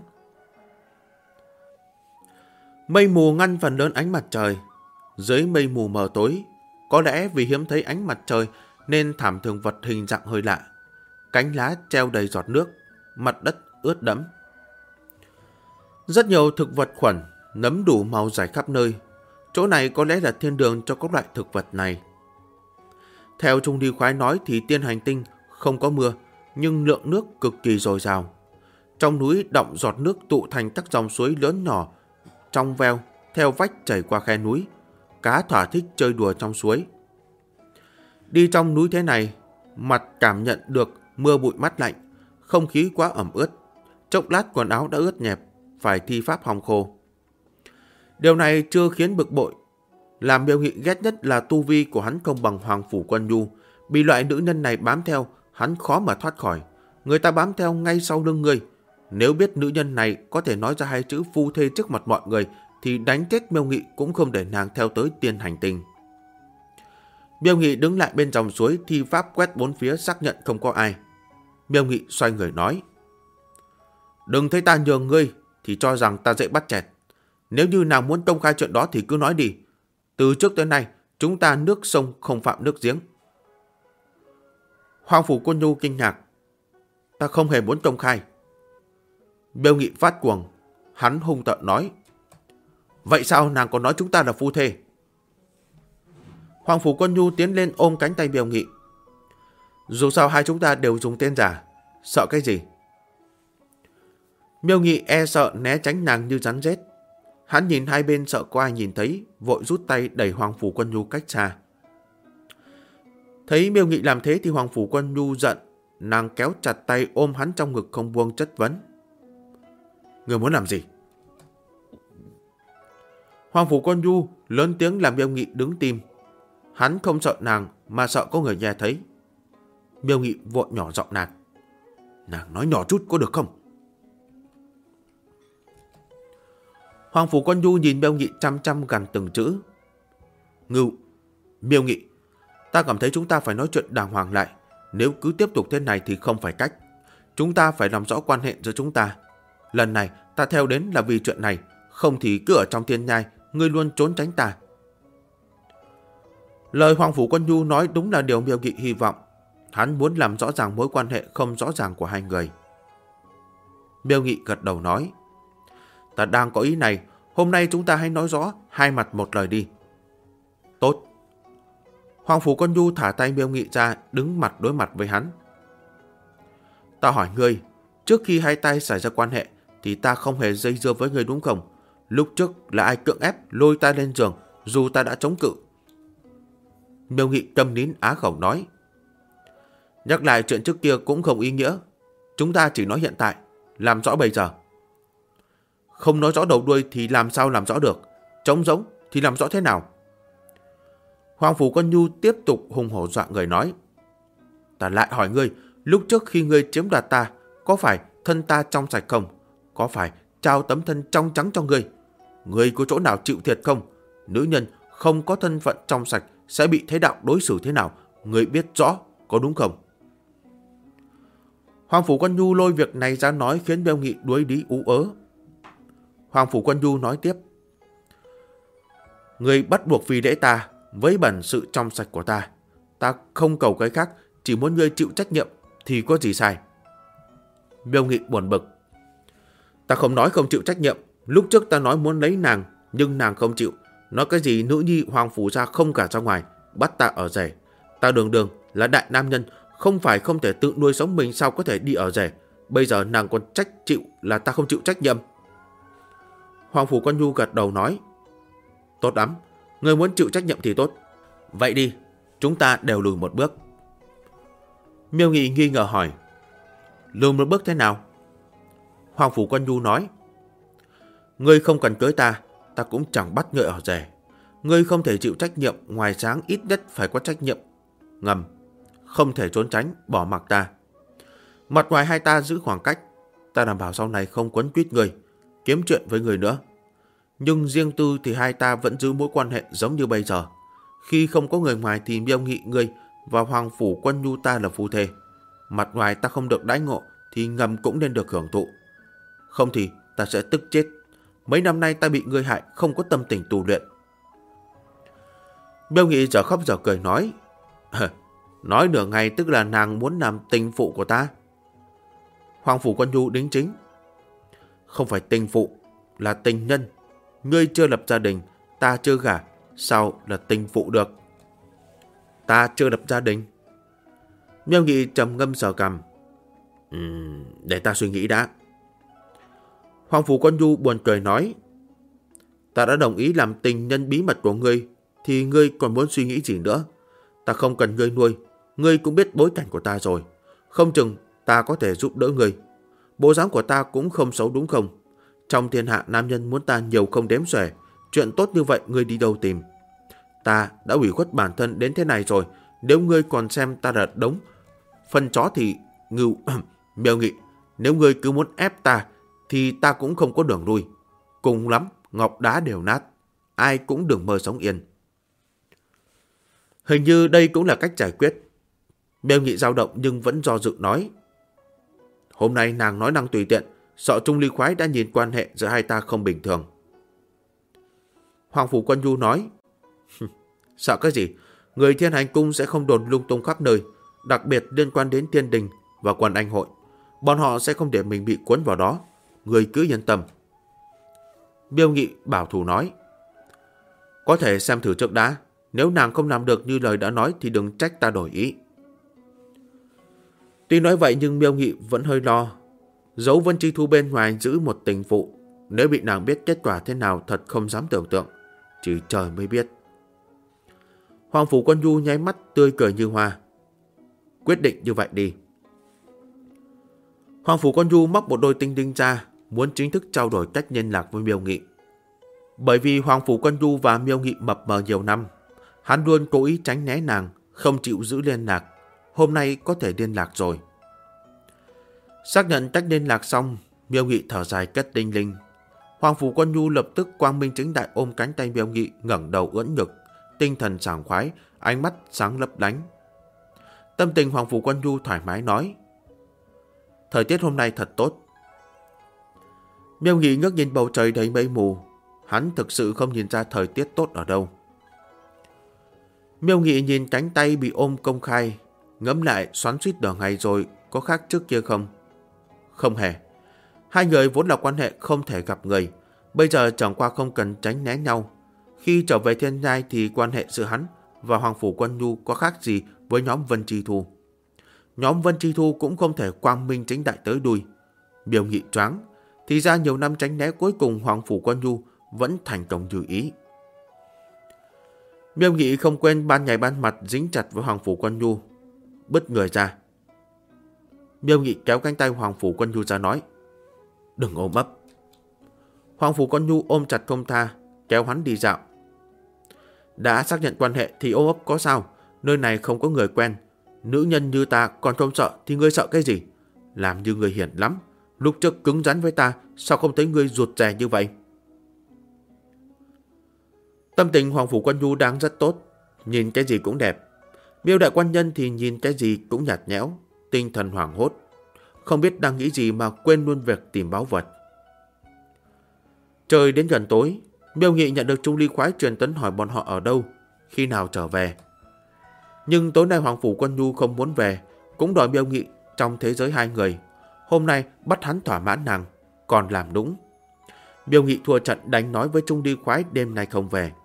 Mây mù ngăn phần lớn ánh mặt trời. Dưới mây mù mờ tối, có lẽ vì hiếm thấy ánh mặt trời nên thảm thường vật hình dạng hơi lạ. Cánh lá treo đầy giọt nước, mặt đất ướt đẫm. Rất nhiều thực vật khuẩn, nấm đủ màu rải khắp nơi. Chỗ này có lẽ là thiên đường cho các loại thực vật này. Theo Trung Ly khoái nói thì Tiên Hành Tinh không có mưa, nhưng lượng nước cực kỳ dồi dào. Trong núi đọng giọt nước tụ thành các dòng suối lớn nhỏ, trong veo, theo vách chảy qua khe núi. Cá thỏa thích chơi đùa trong suối. Đi trong núi thế này, mặt cảm nhận được mưa bụi mát lạnh, không khí quá ẩm ướt. Chốc lát quần áo đã ướt nhẹp, phải thi pháp hong khô. Điều này chưa khiến bực bội. Làm Miêu Nghị ghét nhất là tu vi của hắn không bằng Hoàng Phủ Quân Nhu. Bị loại nữ nhân này bám theo, hắn khó mà thoát khỏi. Người ta bám theo ngay sau lưng người. Nếu biết nữ nhân này có thể nói ra hai chữ phu thê trước mặt mọi người, thì đánh chết Miêu Nghị cũng không để nàng theo tới Tiên Hành Tinh. Miêu Nghị đứng lại bên dòng suối thi pháp quét bốn phía xác nhận không có ai. Miêu Nghị xoay người nói. Đừng thấy ta nhường ngươi thì cho rằng ta dễ bắt chẹt. Nếu như nàng muốn công khai chuyện đó thì cứ nói đi. Từ trước tới nay chúng ta nước sông không phạm nước giếng. Hoàng Phủ Quân Nhu kinh ngạc. Ta không hề muốn công khai. Miêu Nghị phát cuồng. Hắn hung tợn nói. Vậy sao nàng còn nói chúng ta là phu thê? Hoàng Phủ Quân Nhu tiến lên ôm cánh tay Miêu Nghị. Dù sao hai chúng ta đều dùng tên giả. Sợ cái gì? Miêu Nghị e sợ né tránh nàng như rắn rết. Hắn nhìn hai bên sợ có ai nhìn thấy, vội rút tay đẩy Hoàng Phủ Quân Nhu cách xa. Thấy Miêu Nghị làm thế thì Hoàng Phủ Quân Nhu giận. Nàng kéo chặt tay ôm hắn trong ngực không buông chất vấn. Người muốn làm gì? Hoàng Phủ Quân Nhu lớn tiếng làm Miêu Nghị đứng tim. Hắn không sợ nàng mà sợ có người nghe thấy. Miêu Nghị vội nhỏ giọng nàng. Nàng nói nhỏ chút có được không? Hoàng Phủ Quân Nhu nhìn Miêu Nghị chăm chăm gần từng chữ. Ngưu, Miêu Nghị, ta cảm thấy chúng ta phải nói chuyện đàng hoàng lại. Nếu cứ tiếp tục thế này thì không phải cách. Chúng ta phải làm rõ quan hệ giữa chúng ta. Lần này ta theo đến là vì chuyện này, không thì cứ ở trong thiên nhai, ngươi luôn trốn tránh ta. Lời Hoàng Phủ Quân Nhu nói đúng là điều Miêu Nghị hy vọng. Hắn muốn làm rõ ràng mối quan hệ không rõ ràng của hai người. Miêu Nghị gật đầu nói, ta đang có ý này, hôm nay chúng ta hãy nói rõ, hai mặt một lời đi. Tốt. Hoàng Phủ Quân Nhu thả tay Miêu Nghị ra, đứng mặt đối mặt với hắn. Ta hỏi ngươi, trước khi hai tay xảy ra quan hệ thì ta không hề dây dưa với ngươi đúng không? Lúc trước là ai cưỡng ép lôi ta lên giường dù ta đã chống cự? Miêu Nghị câm nín á khẩu nói, nhắc lại chuyện trước kia cũng không ý nghĩa. Chúng ta chỉ nói hiện tại, làm rõ bây giờ. Không nói rõ đầu đuôi thì làm sao làm rõ được? Trống rỗng thì làm rõ thế nào? Hoàng Phủ Quân Nhu tiếp tục hùng hổ dọa người nói, ta lại hỏi ngươi, lúc trước khi ngươi chiếm đoạt ta, có phải thân ta trong sạch không? Có phải trao tấm thân trong trắng cho ngươi? Ngươi có chỗ nào chịu thiệt không? Nữ nhân không có thân phận trong sạch sẽ bị thế đạo đối xử thế nào? Ngươi biết rõ, có đúng không? Hoàng Phủ Quân Nhu lôi việc này ra nói khiến Miêu Nghị đuối đí ú ớ. Hoàng Phủ Quân Nhu nói tiếp, ngươi bắt buộc vì lễ ta, với bản sự trong sạch của ta. Ta không cầu cái khác, chỉ muốn ngươi chịu trách nhiệm thì có gì sai? Miêu Nghị buồn bực, ta không nói không chịu trách nhiệm. Lúc trước ta nói muốn lấy nàng, nhưng nàng không chịu. Nói cái gì nữ nhi Hoàng Phủ ra không cả ra ngoài, bắt ta ở rể. Ta đường đường là đại nam nhân, không phải không thể tự nuôi sống mình, sao có thể đi ở rể? Bây giờ nàng còn trách chịu là ta không chịu trách nhiệm. Hoàng Phủ Quân Nhu gật đầu nói, tốt lắm, ngươi muốn chịu trách nhiệm thì tốt. Vậy đi, chúng ta đều lùi một bước. Miêu Nghị nghi ngờ hỏi, lùi một bước thế nào? Hoàng Phủ Quân Nhu nói, ngươi không cần cưới ta, ta cũng chẳng bắt ngươi ở rể. Ngươi không thể chịu trách nhiệm, ngoài sáng ít nhất phải có trách nhiệm ngầm. Không thể trốn tránh, bỏ mặc ta. Mặt ngoài hai ta giữ khoảng cách, ta đảm bảo sau này không quấn quýt ngươi, kiếm chuyện với người nữa. Nhưng riêng tư thì hai ta vẫn giữ mối quan hệ giống như bây giờ. Khi không có người ngoài thì Miêu Nghị ngươi và Hoàng Phủ Quân Nhu ta là phu thê. Mặt ngoài ta không được đãi ngộ thì ngầm cũng nên được hưởng thụ. Không thì ta sẽ tức chết. Mấy năm nay ta bị ngươi hại, không có tâm tình tu luyện. Miêu Nghị giờ khóc giờ cười nói, nói nửa ngày tức là nàng muốn làm tình phụ của ta. Hoàng Phủ Quân Nhu đính chính, không phải tình phụ, là tình nhân. Ngươi chưa lập gia đình, ta chưa gả, sao là tình phụ được? Ta chưa lập gia đình. Miêu Nghị trầm ngâm sờ cằm, để ta suy nghĩ đã. Hoàng Phủ Quân Nhu buồn cười nói, ta đã đồng ý làm tình nhân bí mật của ngươi, thì ngươi còn muốn suy nghĩ gì nữa? Ta không cần ngươi nuôi, ngươi cũng biết bối cảnh của ta rồi. Không chừng ta có thể giúp đỡ ngươi. Bộ dáng của ta cũng không xấu đúng không? Trong thiên hạ nam nhân muốn ta nhiều không đếm xuể. Chuyện tốt như vậy ngươi đi đâu tìm? Ta đã ủy khuất bản thân đến thế này rồi. Nếu ngươi còn xem ta là đống phân chó thì ngưu. Miêu Nghị, nếu ngươi cứ muốn ép ta thì ta cũng không có đường lui. Cùng lắm ngọc đá đều nát, ai cũng đừng mơ sống yên. Hình như đây cũng là cách giải quyết. Miêu Nghị dao động nhưng vẫn do dự nói, hôm nay nàng nói năng tùy tiện, sợ Trung Ly Khoái đã nhìn quan hệ giữa hai ta không bình thường. Hoàng Phủ Quân Nhu nói, sợ cái gì? Người Thiên Hành Cung sẽ không đồn lung tung khắp nơi, đặc biệt liên quan đến Thiên Đình và Quần Anh Hội. Bọn họ sẽ không để mình bị cuốn vào đó. Người cứ yên tâm. Miêu Nghị bảo thủ nói, có thể xem thử trước đã. Nếu nàng không làm được như lời đã nói thì đừng trách ta đổi ý. Tuy nói vậy nhưng Miêu Nghị vẫn hơi lo. Giấu Vân Chi Thu bên ngoài giữ một tình phụ, nếu bị nàng biết kết quả thế nào thật không dám tưởng tượng. Chỉ trời mới biết. Hoàng Phủ Quân Nhu nháy mắt tươi cười như hoa. Quyết định như vậy đi. Hoàng Phủ Quân Nhu móc một đôi tinh đinh ra, muốn chính thức trao đổi cách liên lạc với Miêu Nghị. Bởi vì Hoàng Phủ Quân Nhu và Miêu Nghị mập mờ nhiều năm, hắn luôn cố ý tránh né nàng, không chịu giữ liên lạc. Hôm nay có thể liên lạc rồi. Xác nhận cách liên lạc xong, Miêu Nghị thở dài cất đinh linh. Hoàng Phủ Quân Nhu lập tức quang minh chính đại ôm cánh tay Miêu Nghị, ngẩng đầu ưỡn ngực, tinh thần sảng khoái, ánh mắt sáng lấp lánh. Tâm tình Hoàng Phủ Quân Nhu thoải mái nói, thời tiết hôm nay thật tốt. Miêu Nghị ngước nhìn bầu trời đầy mây mù, hắn thực sự không nhìn ra thời tiết tốt ở đâu. Miêu Nghị nhìn cánh tay bị ôm công khai, ngẫm lại xoắn xuýt nửa ngày rồi, có khác trước kia không? Không hề. Hai người vốn là quan hệ không thể gặp người, bây giờ chẳng qua không cần tránh né nhau. Khi trở về Thiên Nhai thì quan hệ giữa hắn và Hoàng Phủ Quân Nhu có khác gì với nhóm Vân Chi Thu. Nhóm Vân Chi Thu cũng không thể quang minh chính đại tới đuôi. Miêu Nghị choáng, thì ra nhiều năm tránh né cuối cùng Hoàng Phủ Quân Nhu vẫn thành công như ý. Miêu Nghị không quên ban ngày ban mặt dính chặt với Hoàng Phủ Quân Nhu, bứt người ra. Miêu Nghị kéo cánh tay Hoàng Phủ Quân Nhu ra nói, đừng ôm ấp. Hoàng Phủ Quân Nhu ôm chặt không tha, kéo hắn đi dạo. Đã xác nhận quan hệ thì ôm ấp có sao, nơi này không có người quen. Nữ nhân như ta còn không sợ thì ngươi sợ cái gì? Làm như người hiền lắm, lúc trước cứng rắn với ta, sao không thấy ngươi ruột rè như vậy? Tâm tình Hoàng Phủ Quân Nhu đang rất tốt, nhìn cái gì cũng đẹp. Miêu đại quan nhân thì nhìn cái gì cũng nhạt nhẽo, tinh thần hoảng hốt, không biết đang nghĩ gì mà quên luôn việc tìm báu vật. Trời đến gần tối, Miêu Nghị nhận được Trung Ly Khoái truyền tấn hỏi bọn họ ở đâu, khi nào trở về. Nhưng tối nay Hoàng Phủ Quân Nhu không muốn về, cũng đòi Miêu Nghị trong thế giới hai người. Hôm nay bắt hắn thỏa mãn nàng, còn làm đúng. Miêu Nghị thua trận đánh nói với Trung Ly Khoái đêm nay không về.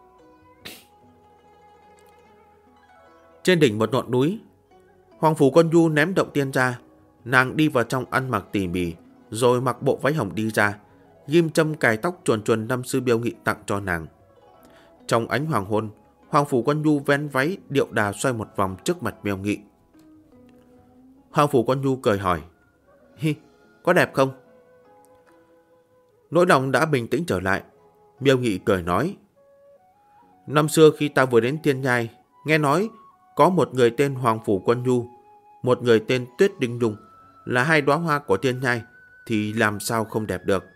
Trên đỉnh một ngọn núi, Hoàng Phủ Quân Nhu ném động tiên ra. Nàng đi vào trong ăn mặc tỉ mỉ, rồi mặc bộ váy hồng đi ra, ghim châm cài tóc chuồn chuồn năm xưa Miêu Nghị tặng cho nàng. Trong ánh hoàng hôn, Hoàng Phủ Quân Nhu vén váy điệu đà xoay một vòng trước mặt Miêu Nghị. Hoàng Phủ Quân Nhu cười hỏi, hi, có đẹp không? Nỗi lòng đã bình tĩnh trở lại. Miêu Nghị cười nói, năm xưa khi ta vừa đến Thiên Nhai, nghe nói có một người tên Hoàng Phủ Quân Nhu, một người tên Tuyết Đinh Nhung, là hai đóa hoa của Thiên Nhai, thì làm sao không đẹp được.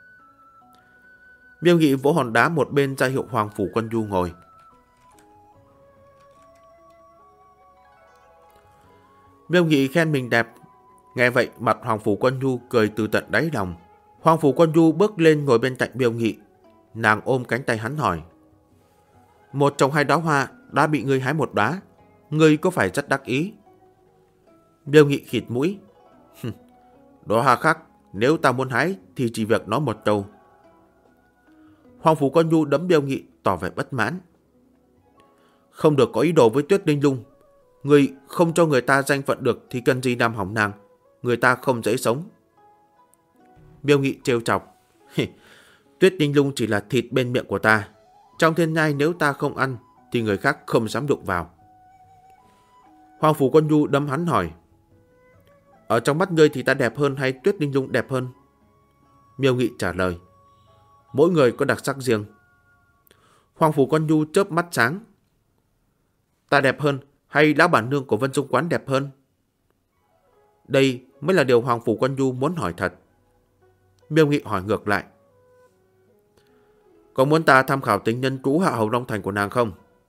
Miêu Nghị vỗ hòn đá một bên ra hiệu Hoàng Phủ Quân Nhu ngồi. Miêu Nghị khen mình đẹp. Nghe vậy mặt Hoàng Phủ Quân Nhu cười từ tận đáy lòng. Hoàng Phủ Quân Nhu bước lên ngồi bên cạnh Miêu Nghị. Nàng ôm cánh tay hắn hỏi, một trong hai đóa hoa đã bị ngươi hái một đóa, ngươi có phải rất đắc ý? Miêu Nghị khịt mũi, đóa hoa khác, nếu ta muốn hái thì chỉ việc nói một câu. Hoàng Phủ Quân Nhu đấm Miêu Nghị tỏ vẻ bất mãn. Không được có ý đồ với Tuyết Đinh Nhung. Ngươi không cho người ta danh phận được thì cần gì làm hỏng nàng, người ta không dễ sống. Miêu Nghị trêu chọc, Tuyết Đinh Nhung chỉ là thịt bên miệng của ta. Trong Thiên Nhai nếu ta không ăn thì người khác không dám đụng vào. Hoàng Phủ Quân Nhu đấm hắn hỏi, ở trong mắt ngươi thì ta đẹp hơn hay Tuyết Đinh Nhung đẹp hơn? Miêu Nghị trả lời, mỗi người có đặc sắc riêng. Hoàng Phủ Quân Nhu chớp mắt sáng, ta đẹp hơn hay lão bản nương của Vân Dung Quán đẹp hơn? Đây mới là điều Hoàng Phủ Quân Nhu muốn hỏi thật. Miêu Nghị hỏi ngược lại, có muốn ta tham khảo tình nhân cũ Hạ Hầu Long Thành của nàng không?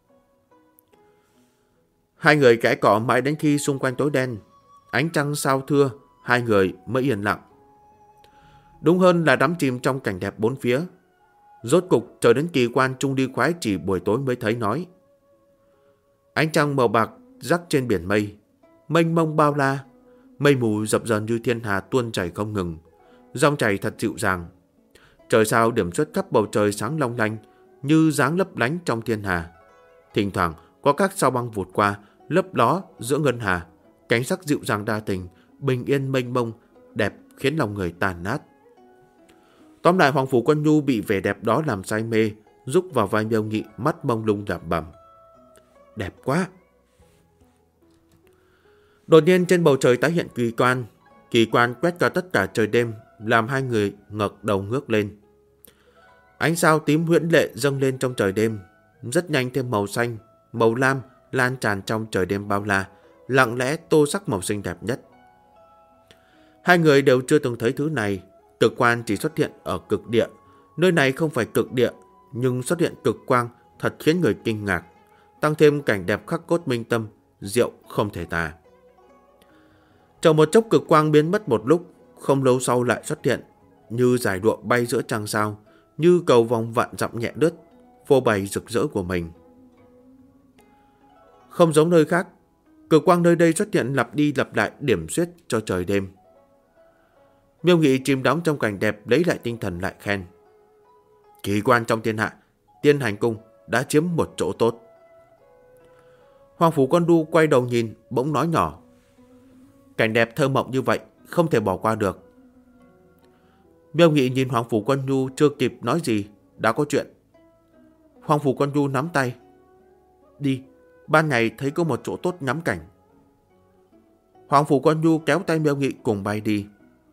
Hai người cãi cọ mãi đến khi xung quanh tối đen, ánh trăng sao thưa, hai người mới yên lặng. Đúng hơn là đắm chìm trong cảnh đẹp bốn phía. Rốt cục chờ đến kỳ quan Trung Ly Khoái chỉ buổi tối mới thấy nói. Ánh trăng màu bạc rắc trên biển mây, mênh mông bao la, mây mù dập dờn như thiên hà tuôn chảy không ngừng, dòng chảy thật dịu dàng. Trời sao điểm xuất khắp bầu trời sáng long lanh như dáng lấp lánh trong thiên hà. Thỉnh thoảng có các sao băng vụt qua, lấp ló giữa ngân hà, cánh sắc dịu dàng đa tình, bình yên mênh mông, đẹp khiến lòng người tàn nát. Tóm lại Hoàng Phủ Quân Nhu bị vẻ đẹp đó làm say mê, rúc vào vai Miêu Nghị, mắt mông lung lẩm bẩm, đẹp quá. Đột nhiên trên bầu trời tái hiện kỳ quan quét cả tất cả trời đêm, làm hai người ngẩng đầu ngước lên. Ánh sao tím huyễn lệ dâng lên trong trời đêm, rất nhanh thêm màu xanh, màu lam lan tràn trong trời đêm bao la, lặng lẽ tô sắc màu xinh đẹp nhất. Hai người đều chưa từng thấy thứ này. Cực quan chỉ xuất hiện ở cực địa, nơi này không phải cực địa, nhưng xuất hiện cực quang thật khiến người kinh ngạc, tăng thêm cảnh đẹp khắc cốt minh tâm, diệu không thể tả. Chờ một chốc cực quang biến mất một lúc, không lâu sau lại xuất hiện, như giải đụa bay giữa trăng sao, như cầu vòng vạn dặm nhẹ đứt, phô bày rực rỡ của mình. Không giống nơi khác, cực quang nơi đây xuất hiện lặp đi lặp lại điểm xuyết cho trời đêm. Miêu Nghị chìm đắm trong cảnh đẹp, lấy lại tinh thần lại khen. Kỳ quan trong thiên hạ, Tiên Hành Cung đã chiếm một chỗ tốt. Hoàng Phủ Quan Đu quay đầu nhìn, bỗng nói nhỏ. Cảnh đẹp thơ mộng như vậy, không thể bỏ qua được. Miêu Nghị nhìn Hoàng Phủ Quan Nhu chưa kịp nói gì, đã có chuyện. Hoàng Phủ Quan Nhu nắm tay. Đi, ban ngày thấy có một chỗ tốt ngắm cảnh. Hoàng Phủ Quan Nhu kéo tay Miêu Nghị cùng bay đi.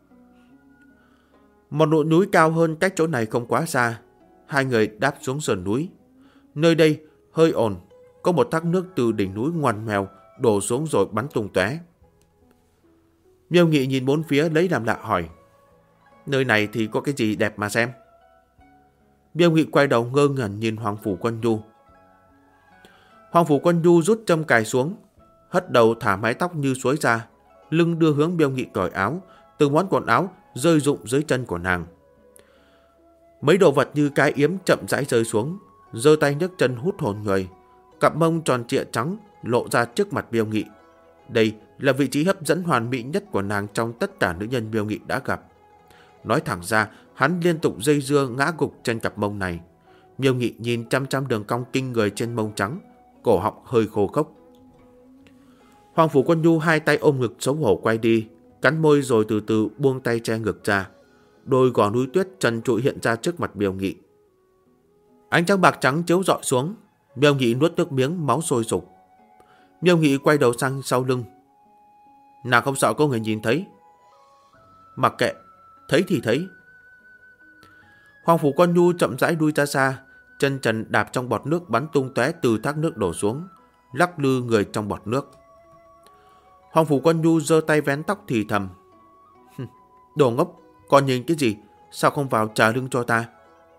Một ngọn núi cao hơn cách chỗ này không quá xa. Hai người đáp xuống sườn núi. Nơi đây hơi ồn, có một thác nước từ đỉnh núi ngoằn ngoèo đổ xuống rồi bắn tung tóe. Miêu Nghị nhìn bốn phía lấy làm lạ hỏi. Nơi này thì có cái gì đẹp mà xem? Miêu Nghị quay đầu ngơ ngẩn nhìn Hoàng Phủ Quan Nhu. Hoàng Phủ Quan Nhu rút châm cài xuống, hất đầu thả mái tóc như suối ra, lưng đưa hướng Miêu Nghị cởi áo, từng món quần áo rơi rụng dưới chân của nàng. Mấy đồ vật như cái yếm chậm rãi rơi xuống, giơ tay nhấc chân hút hồn người. Cặp mông tròn trịa trắng lộ ra trước mặt Miêu Nghị. Đây là vị trí hấp dẫn hoàn mỹ nhất của nàng trong tất cả nữ nhân Miêu Nghị đã gặp. Nói thẳng ra, hắn liên tục dây dưa ngã gục trên cặp mông này. Miêu Nghị nhìn chăm chăm đường cong kinh người trên mông trắng, cổ họng hơi khô khốc. Hoàng Phủ Quan Nhu hai tay ôm ngực xấu hổ quay đi, cắn môi rồi từ từ buông tay che ngực ra. Đôi gò núi tuyết trần trụi hiện ra trước mặt Miêu Nghị. Ánh trăng bạc trắng chiếu rọi xuống, Miêu Nghị nuốt nước miếng, máu sôi sục. Miêu Nghị quay đầu sang sau lưng. Nàng không sợ có người nhìn thấy? Mặc kệ, thấy thì thấy. Hoàng Phủ Quan Nhu chậm rãi đuôi ra xa, chân trần đạp trong bọt nước bắn tung tóe từ thác nước đổ xuống, lắc lư người trong bọt nước. Hoàng Phủ Quan Nhu giơ tay vén tóc thì thầm. Đồ ngốc, còn nhìn cái gì? Sao không vào trà lưng cho ta?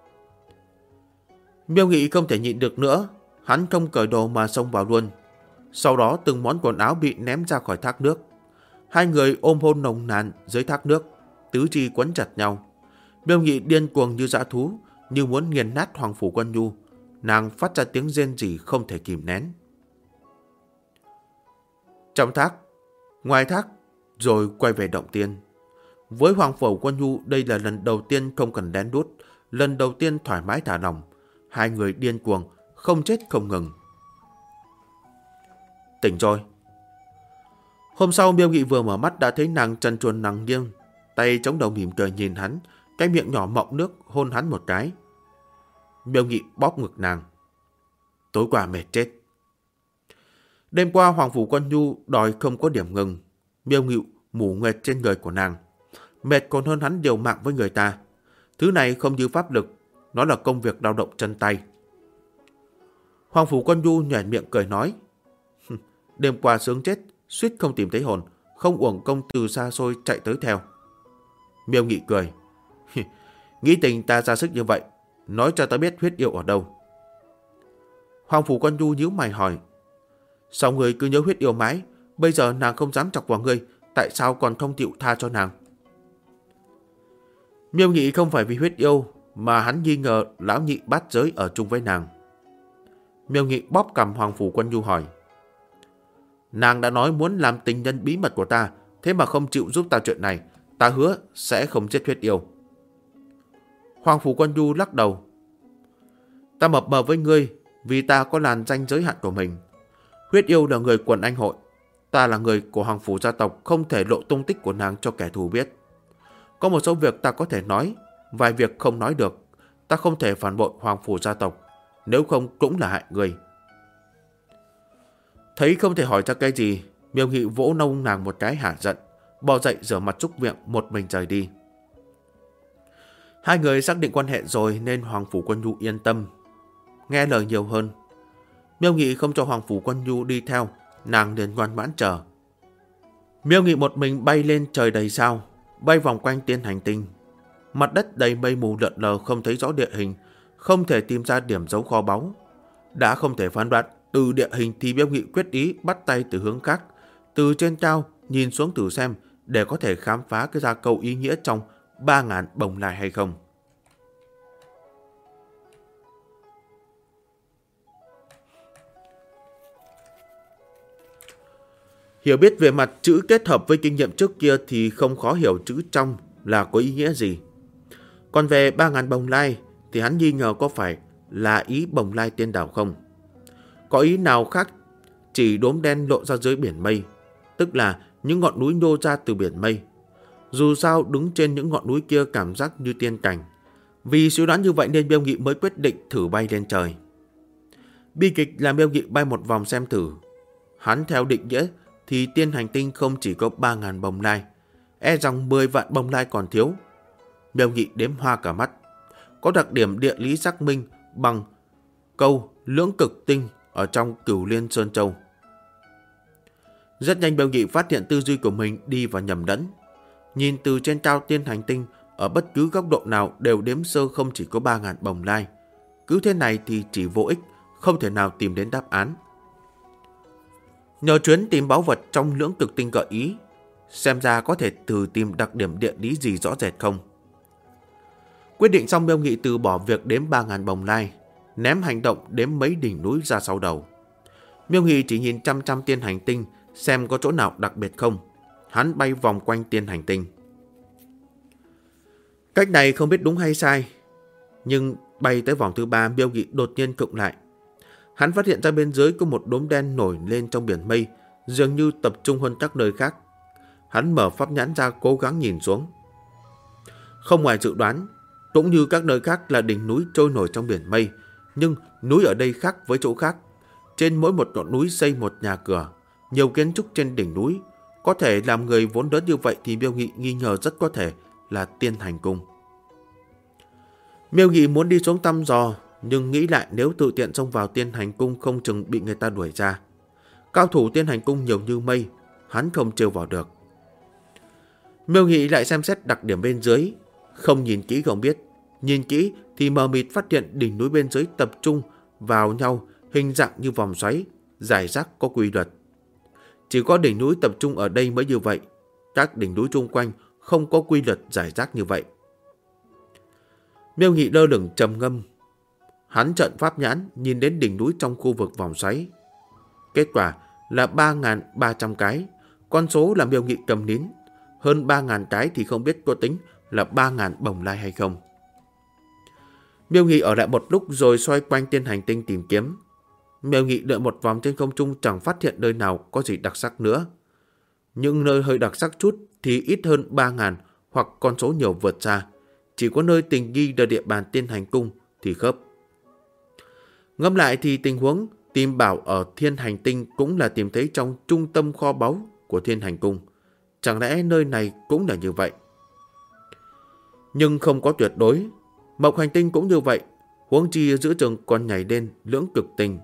Miêu Nghị không thể nhịn được nữa, hắn không cởi đồ mà xông vào luôn. Sau đó từng món quần áo bị ném ra khỏi thác nước. Hai người ôm hôn nồng nàn dưới thác nước, tứ chi quấn chặt nhau. Miêu Nghị điên cuồng như dã thú, như muốn nghiền nát Hoàng Phủ Quan Nhu. Nàng phát ra tiếng rên rỉ không thể kìm nén. Trong thác, ngoài thác, rồi quay về động tiên. Với Hoàng Phủ Quan Nhu, đây là lần đầu tiên không cần lén đút, lần đầu tiên thoải mái thả lỏng. Hai người điên cuồng, không chết không ngừng. Tỉnh rồi. Hôm sau Miêu Nghị vừa mở mắt đã thấy nàng trần truồng nằm nghiêng, tay chống đầu mỉm cười nhìn hắn, cái miệng nhỏ mọng nước hôn hắn một cái. Miêu Nghị bóp ngực nàng. Tối qua mệt chết. Đêm qua Hoàng Phủ Quan Nhu đòi không có điểm ngừng. Miêu Nghị mù nguyệt trên người của nàng. Mệt còn hơn hắn liều mạng với người ta. Thứ này không như pháp lực, nó là công việc lao động chân tay. Hoàng Phủ Quan Nhu nhoẻn miệng cười nói. Đêm qua sướng chết, suýt không tìm thấy hồn, không uổng công từ xa xôi chạy tới theo. Miêu Nghị cười. Nghĩ tình ta ra sức như vậy, nói cho ta biết huyết yêu ở đâu. Hoàng Phủ Quan Nhu nhíu mày hỏi. Sao người cứ nhớ huyết yêu mãi? Bây giờ nàng không dám chọc vào ngươi, tại sao còn không chịu tha cho nàng? Miêu Nghị không phải vì huyết yêu, mà hắn nghi ngờ lão nhị bát giới ở chung với nàng. Miêu Nghị bóp cằm Hoàng Phủ Quan Nhu hỏi. Nàng đã nói muốn làm tình nhân bí mật của ta, thế mà không chịu giúp ta chuyện này, ta hứa sẽ không giết huyết yêu. Hoàng Phủ Quan Nhu lắc đầu. Ta mập mờ với ngươi vì ta có làn danh giới hạn của mình. Huyết yêu là người quần anh hội, ta là người của Hoàng Phủ gia tộc, không thể lộ tung tích của nàng cho kẻ thù biết. Có một số việc ta có thể nói, vài việc không nói được. Ta không thể phản bội Hoàng Phủ gia tộc, nếu không cũng là hại người. Thấy không thể hỏi ra cái gì, Miêu Nghị vỗ nông nàng một cái hả giận, bò dậy rửa mặt trúc miệng một mình rời đi. Hai người xác định quan hệ rồi nên Hoàng Phủ Quan Nhu yên tâm, nghe lời nhiều hơn. Miêu Nghị không cho Hoàng Phủ Quan Nhu đi theo, nàng liền ngoan ngoãn chờ. Miêu Nghị một mình bay lên trời đầy sao, bay vòng quanh Tiên Hành Tinh. Mặt đất đầy mây mù lợn lờ, không thấy rõ địa hình, không thể tìm ra điểm dấu kho báu. Đã không thể phán đoán từ địa hình thì Miêu Nghị quyết ý bắt tay từ hướng khác, từ trên cao nhìn xuống thử xem để có thể khám phá cái ra câu ý nghĩa trong 3.000 bồng lai hay không. Hiểu biết về mặt chữ kết hợp với kinh nghiệm trước kia thì không khó hiểu chữ trong là có ý nghĩa gì. Còn về 3.000 bồng lai thì hắn nghi ngờ có phải là ý bồng lai tiên đảo không. Có ý nào khác chỉ đốm đen lộ ra dưới biển mây, tức là những ngọn núi nhô ra từ biển mây. Dù sao đứng trên những ngọn núi kia cảm giác như tiên cảnh. Vì suy đoán như vậy nên Miêu Nghị mới quyết định thử bay lên trời. Bi kịch là Miêu Nghị bay một vòng xem thử. Hắn theo định nghĩa thì tiên hành tinh không chỉ có 3.000 bồng lai, e rằng 10 vạn bồng lai còn thiếu. Miêu Nghị đếm hoa cả mắt. Có đặc điểm địa lý xác minh bằng câu lưỡng cực tinh ở trong Cửu Liên Sơn Châu. Rất nhanh Miêu Nghị phát hiện tư duy của mình đi vào nhầm lẫn. Nhìn từ trên cao tiên hành tinh, ở bất cứ góc độ nào đều đếm sơ không chỉ có 3.000 bồng lai. Cứ thế này thì chỉ vô ích, không thể nào tìm đến đáp án. Nhờ chuyến tìm báu vật trong lưỡng cực tinh gợi ý, xem ra có thể thử tìm đặc điểm địa lý gì rõ rệt không. Quyết định xong, Miêu Nghị từ bỏ việc đếm 3.000 bồng lai, ném hành động đếm mấy đỉnh núi ra sau đầu. Miêu Nghị chỉ nhìn chăm chăm tiên hành tinh xem có chỗ nào đặc biệt không. Hắn bay vòng quanh tiên hành tinh. Cách này không biết đúng hay sai, nhưng bay tới vòng thứ 3, Miêu Nghị đột nhiên khựng lại. Hắn phát hiện ra bên dưới có một đốm đen nổi lên trong biển mây, dường như tập trung hơn các nơi khác. Hắn mở pháp nhãn ra cố gắng nhìn xuống. Không ngoài dự đoán, cũng như các nơi khác là đỉnh núi trôi nổi trong biển mây, nhưng núi ở đây khác với chỗ khác. Trên mỗi một ngọn núi xây một nhà cửa, nhiều kiến trúc trên đỉnh núi. Có thể làm người vốn lớn như vậy thì Miêu Nghị nghi ngờ rất có thể là tiên hành cung. Miêu Nghị muốn đi xuống thăm dò, nhưng nghĩ lại nếu tự tiện xông vào tiên hành cung không chừng bị người ta đuổi ra. Cao thủ tiên hành cung nhiều như mây, hắn không trêu vào được. Miêu Nghị lại xem xét đặc điểm bên dưới, không nhìn kỹ không biết. Nhìn kỹ thì mờ mịt phát hiện đỉnh núi bên dưới tập trung vào nhau, hình dạng như vòng xoáy, rải rác có quy luật. Chỉ có đỉnh núi tập trung ở đây mới như vậy. Các đỉnh núi chung quanh không có quy luật rải rác như vậy. Miêu Nghị lơ lửng trầm ngâm. Hắn trợn pháp nhãn nhìn đến đỉnh núi trong khu vực vòng xoáy. Kết quả là 3.300 cái. Con số là Miêu Nghị cầm nín. Hơn 3.000 cái thì không biết có tính là 3.000 bồng lai hay không. Miêu Nghị ở lại một lúc rồi xoay quanh tiên hành tinh tìm kiếm. Miêu Nghị đợi một vòng trên không trung chẳng phát hiện nơi nào có gì đặc sắc nữa. Những nơi hơi đặc sắc chút thì ít hơn 3.000 hoặc con số nhiều vượt xa. Chỉ có nơi tình nghi là địa bàn tiên hành cung thì khớp. Ngẫm lại thì tình huống tìm bảo ở thiên hành tinh cũng là tìm thấy trong trung tâm kho báu của thiên hành cung. Chẳng lẽ nơi này cũng là như vậy? Nhưng không có tuyệt đối. Mộc hành tinh cũng như vậy. Huống chi giữa chừng còn nhảy lên lưỡng cực tinh.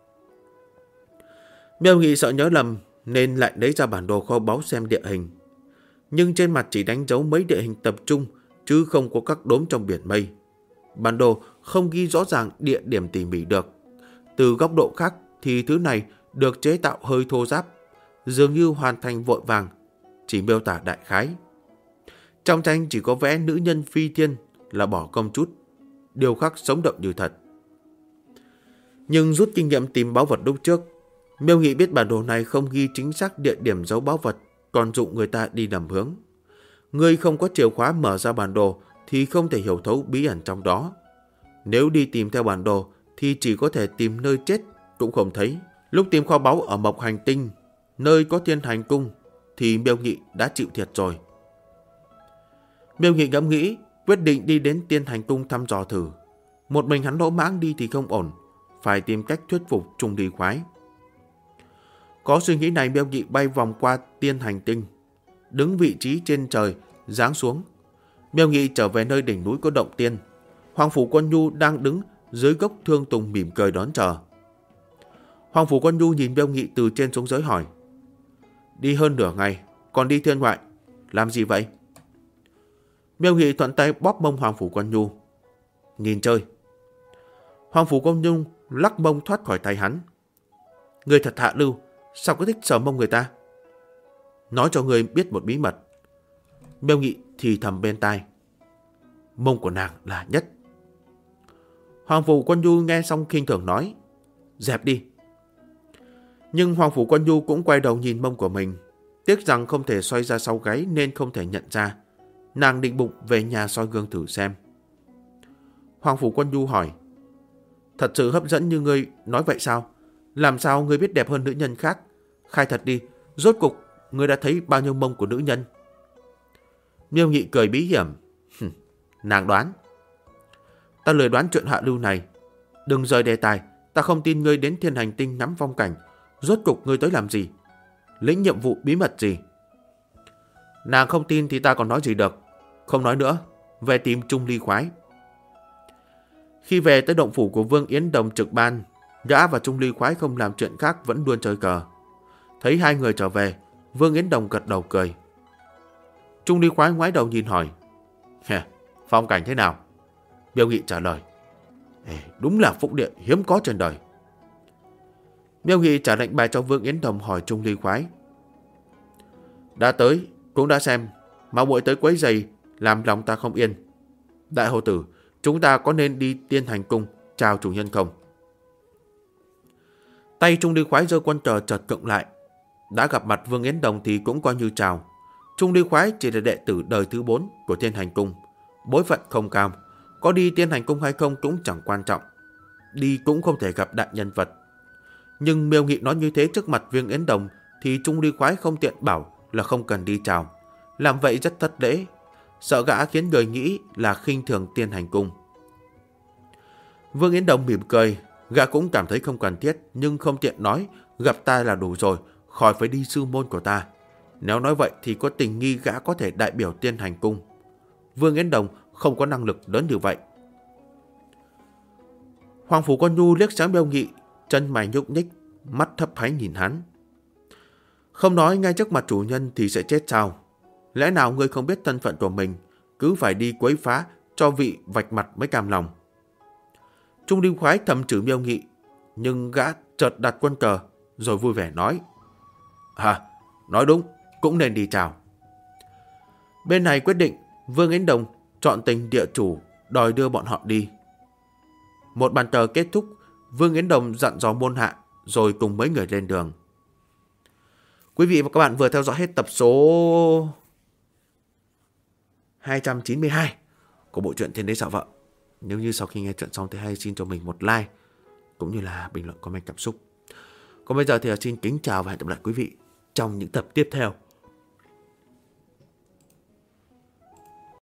Miêu Nghị sợ nhớ lầm nên lại lấy ra bản đồ kho báu xem địa hình. Nhưng trên mặt chỉ đánh dấu mấy địa hình tập trung chứ không có các đốm trong biển mây. Bản đồ không ghi rõ ràng địa điểm tỉ mỉ được. Từ góc độ khác thì thứ này được chế tạo hơi thô ráp, dường như hoàn thành vội vàng, chỉ miêu tả đại khái. Trong tranh chỉ có vẽ nữ nhân phi thiên là bỏ công chút, điều khác sống động như thật. Nhưng rút kinh nghiệm tìm báu vật lúc trước, Miêu Nghị biết bản đồ này không ghi chính xác địa điểm giấu báu vật, còn dụ người ta đi nhầm hướng. Người không có chìa khóa mở ra bản đồ thì không thể hiểu thấu bí ẩn trong đó. Nếu đi tìm theo bản đồ thì chỉ có thể tìm nơi chết cũng không thấy. Lúc tìm kho báu ở Mộc hành tinh, nơi có thiên hành cung, thì Miêu Nghị đã chịu thiệt rồi. Miêu Nghị ngẫm nghĩ, quyết định đi đến tiên hành cung thăm dò thử. Một mình hắn lỗ mãng đi thì không ổn, phải tìm cách thuyết phục Trung Ly Khoái. Có suy nghĩ này, Miêu Nghị bay vòng qua tiên hành tinh, đứng vị trí trên trời, giáng xuống. Miêu Nghị trở về nơi đỉnh núi có động tiên. Hoàng Phủ Quân Nhu đang đứng dưới gốc thương tùng mỉm cười đón chờ. Hoàng Phủ Quân Nhu nhìn Miêu Nghị từ trên xuống dưới hỏi: Đi hơn nửa ngày, còn đi thiên ngoại, làm gì vậy? Miêu Nghị thuận tay bóp mông Hoàng Phủ Quân Nhu. Nhìn chơi. Hoàng Phủ Quân Nhu lắc mông thoát khỏi tay hắn. Người thật hạ lưu, sao có thích sờ mông người ta? Nói cho người biết một bí mật. Miêu Nghị thì thầm bên tai: Mông của nàng là nhất. Hoàng Phủ Quân Nhu nghe xong khinh thường nói: Dẹp đi. Nhưng Hoàng Phủ Quân Nhu cũng quay đầu nhìn mông của mình. Tiếc rằng không thể xoay ra sau gáy nên không thể nhận ra. Nàng định bụng về nhà soi gương thử xem. Hoàng Phủ Quân Nhu hỏi: thật sự hấp dẫn như ngươi nói vậy sao? Làm sao ngươi biết đẹp hơn nữ nhân khác? Khai thật đi, rốt cục ngươi đã thấy bao nhiêu mông của nữ nhân? Miêu Nghị cười bí hiểm: nàng đoán. Ta lười đoán chuyện hạ lưu này. Đừng rời đề tài, ta không tin ngươi đến thiên hành tinh ngắm phong cảnh. Rốt cục ngươi tới làm gì? Lĩnh nhiệm vụ bí mật gì? Nàng không tin thì ta còn nói gì được. Không nói nữa, về tìm Trung Ly khoái. Khi về tới động phủ của Vương Yến Đồng trực ban, gã và Trung Ly khoái không làm chuyện khác vẫn luôn chơi cờ. Thấy hai người trở về, Vương Yến Đồng gật đầu cười. Trung Ly khoái ngoái đầu nhìn hỏi: phong cảnh thế nào? Miêu Nghị trả lời: đúng là phúc địa hiếm có trên đời. Miêu Nghị trả lệnh bài cho Vương Yến Đồng hỏi Trung Ly khoái: đã tới, cũng đã xem, mà muội tới quấy giày làm lòng ta không yên. Đại hồ tử, chúng ta có nên đi Tiên Hành Cung chào chủ nhân không? Tay Trung Ly khoái giơ quân cờ chợt cựng lại. Đã gặp mặt Vương Yến Đồng thì cũng coi như chào. Trung Ly khoái chỉ là đệ tử đời thứ 4 của Tiên Hành Cung, bối phận không cao, có đi Tiên Hành Cung hay không cũng chẳng quan trọng. Đi cũng không thể gặp đại nhân vật. Nhưng Miêu Nghị nói như thế trước mặt Vương Yến Đồng thì Trung Ly khoái không tiện bảo là không cần đi chào. Làm vậy rất thất lễ, sợ gã khiến người nghĩ là khinh thường Tiên Hành Cung. Vương Yến Đồng mỉm cười, gã cũng cảm thấy không cần thiết, nhưng không tiện nói gặp ta là đủ rồi, khỏi phải đi sư môn của ta. Nếu nói vậy thì có tình nghi gã có thể đại biểu Tiên Hành Cung. Vương Yến Đồng không có năng lực lớn như vậy. Hoàng Phủ Quân Nhu liếc sáng Miêu Nghị, chân mày nhúc nhích, mắt thấp háy nhìn hắn. Không nói ngay trước mặt chủ nhân thì sẽ chết sao? Lẽ nào ngươi không biết thân phận của mình, cứ phải đi quấy phá cho vị vạch mặt mới cam lòng? Trung Ly khoái thầm chửi Miêu Nghị, nhưng gã chợt đặt quân cờ rồi vui vẻ nói: nói đúng, cũng nên đi chào. Bên này quyết định, Vương Yến Đồng chọn tình địa chủ đòi đưa bọn họ đi. Một bàn cờ kết thúc, Vương Yến Đồng dặn dò môn hạ rồi cùng mấy người lên đường. Quý vị và các bạn vừa theo dõi hết tập số 292 của bộ truyện Thiên Đế Sợ Vợ. Nếu như sau khi nghe chuyện xong thì hãy xin cho mình một like cũng như là bình luận comment cảm xúc. Còn bây giờ thì xin kính chào và hẹn gặp lại quý vị trong những tập tiếp theo.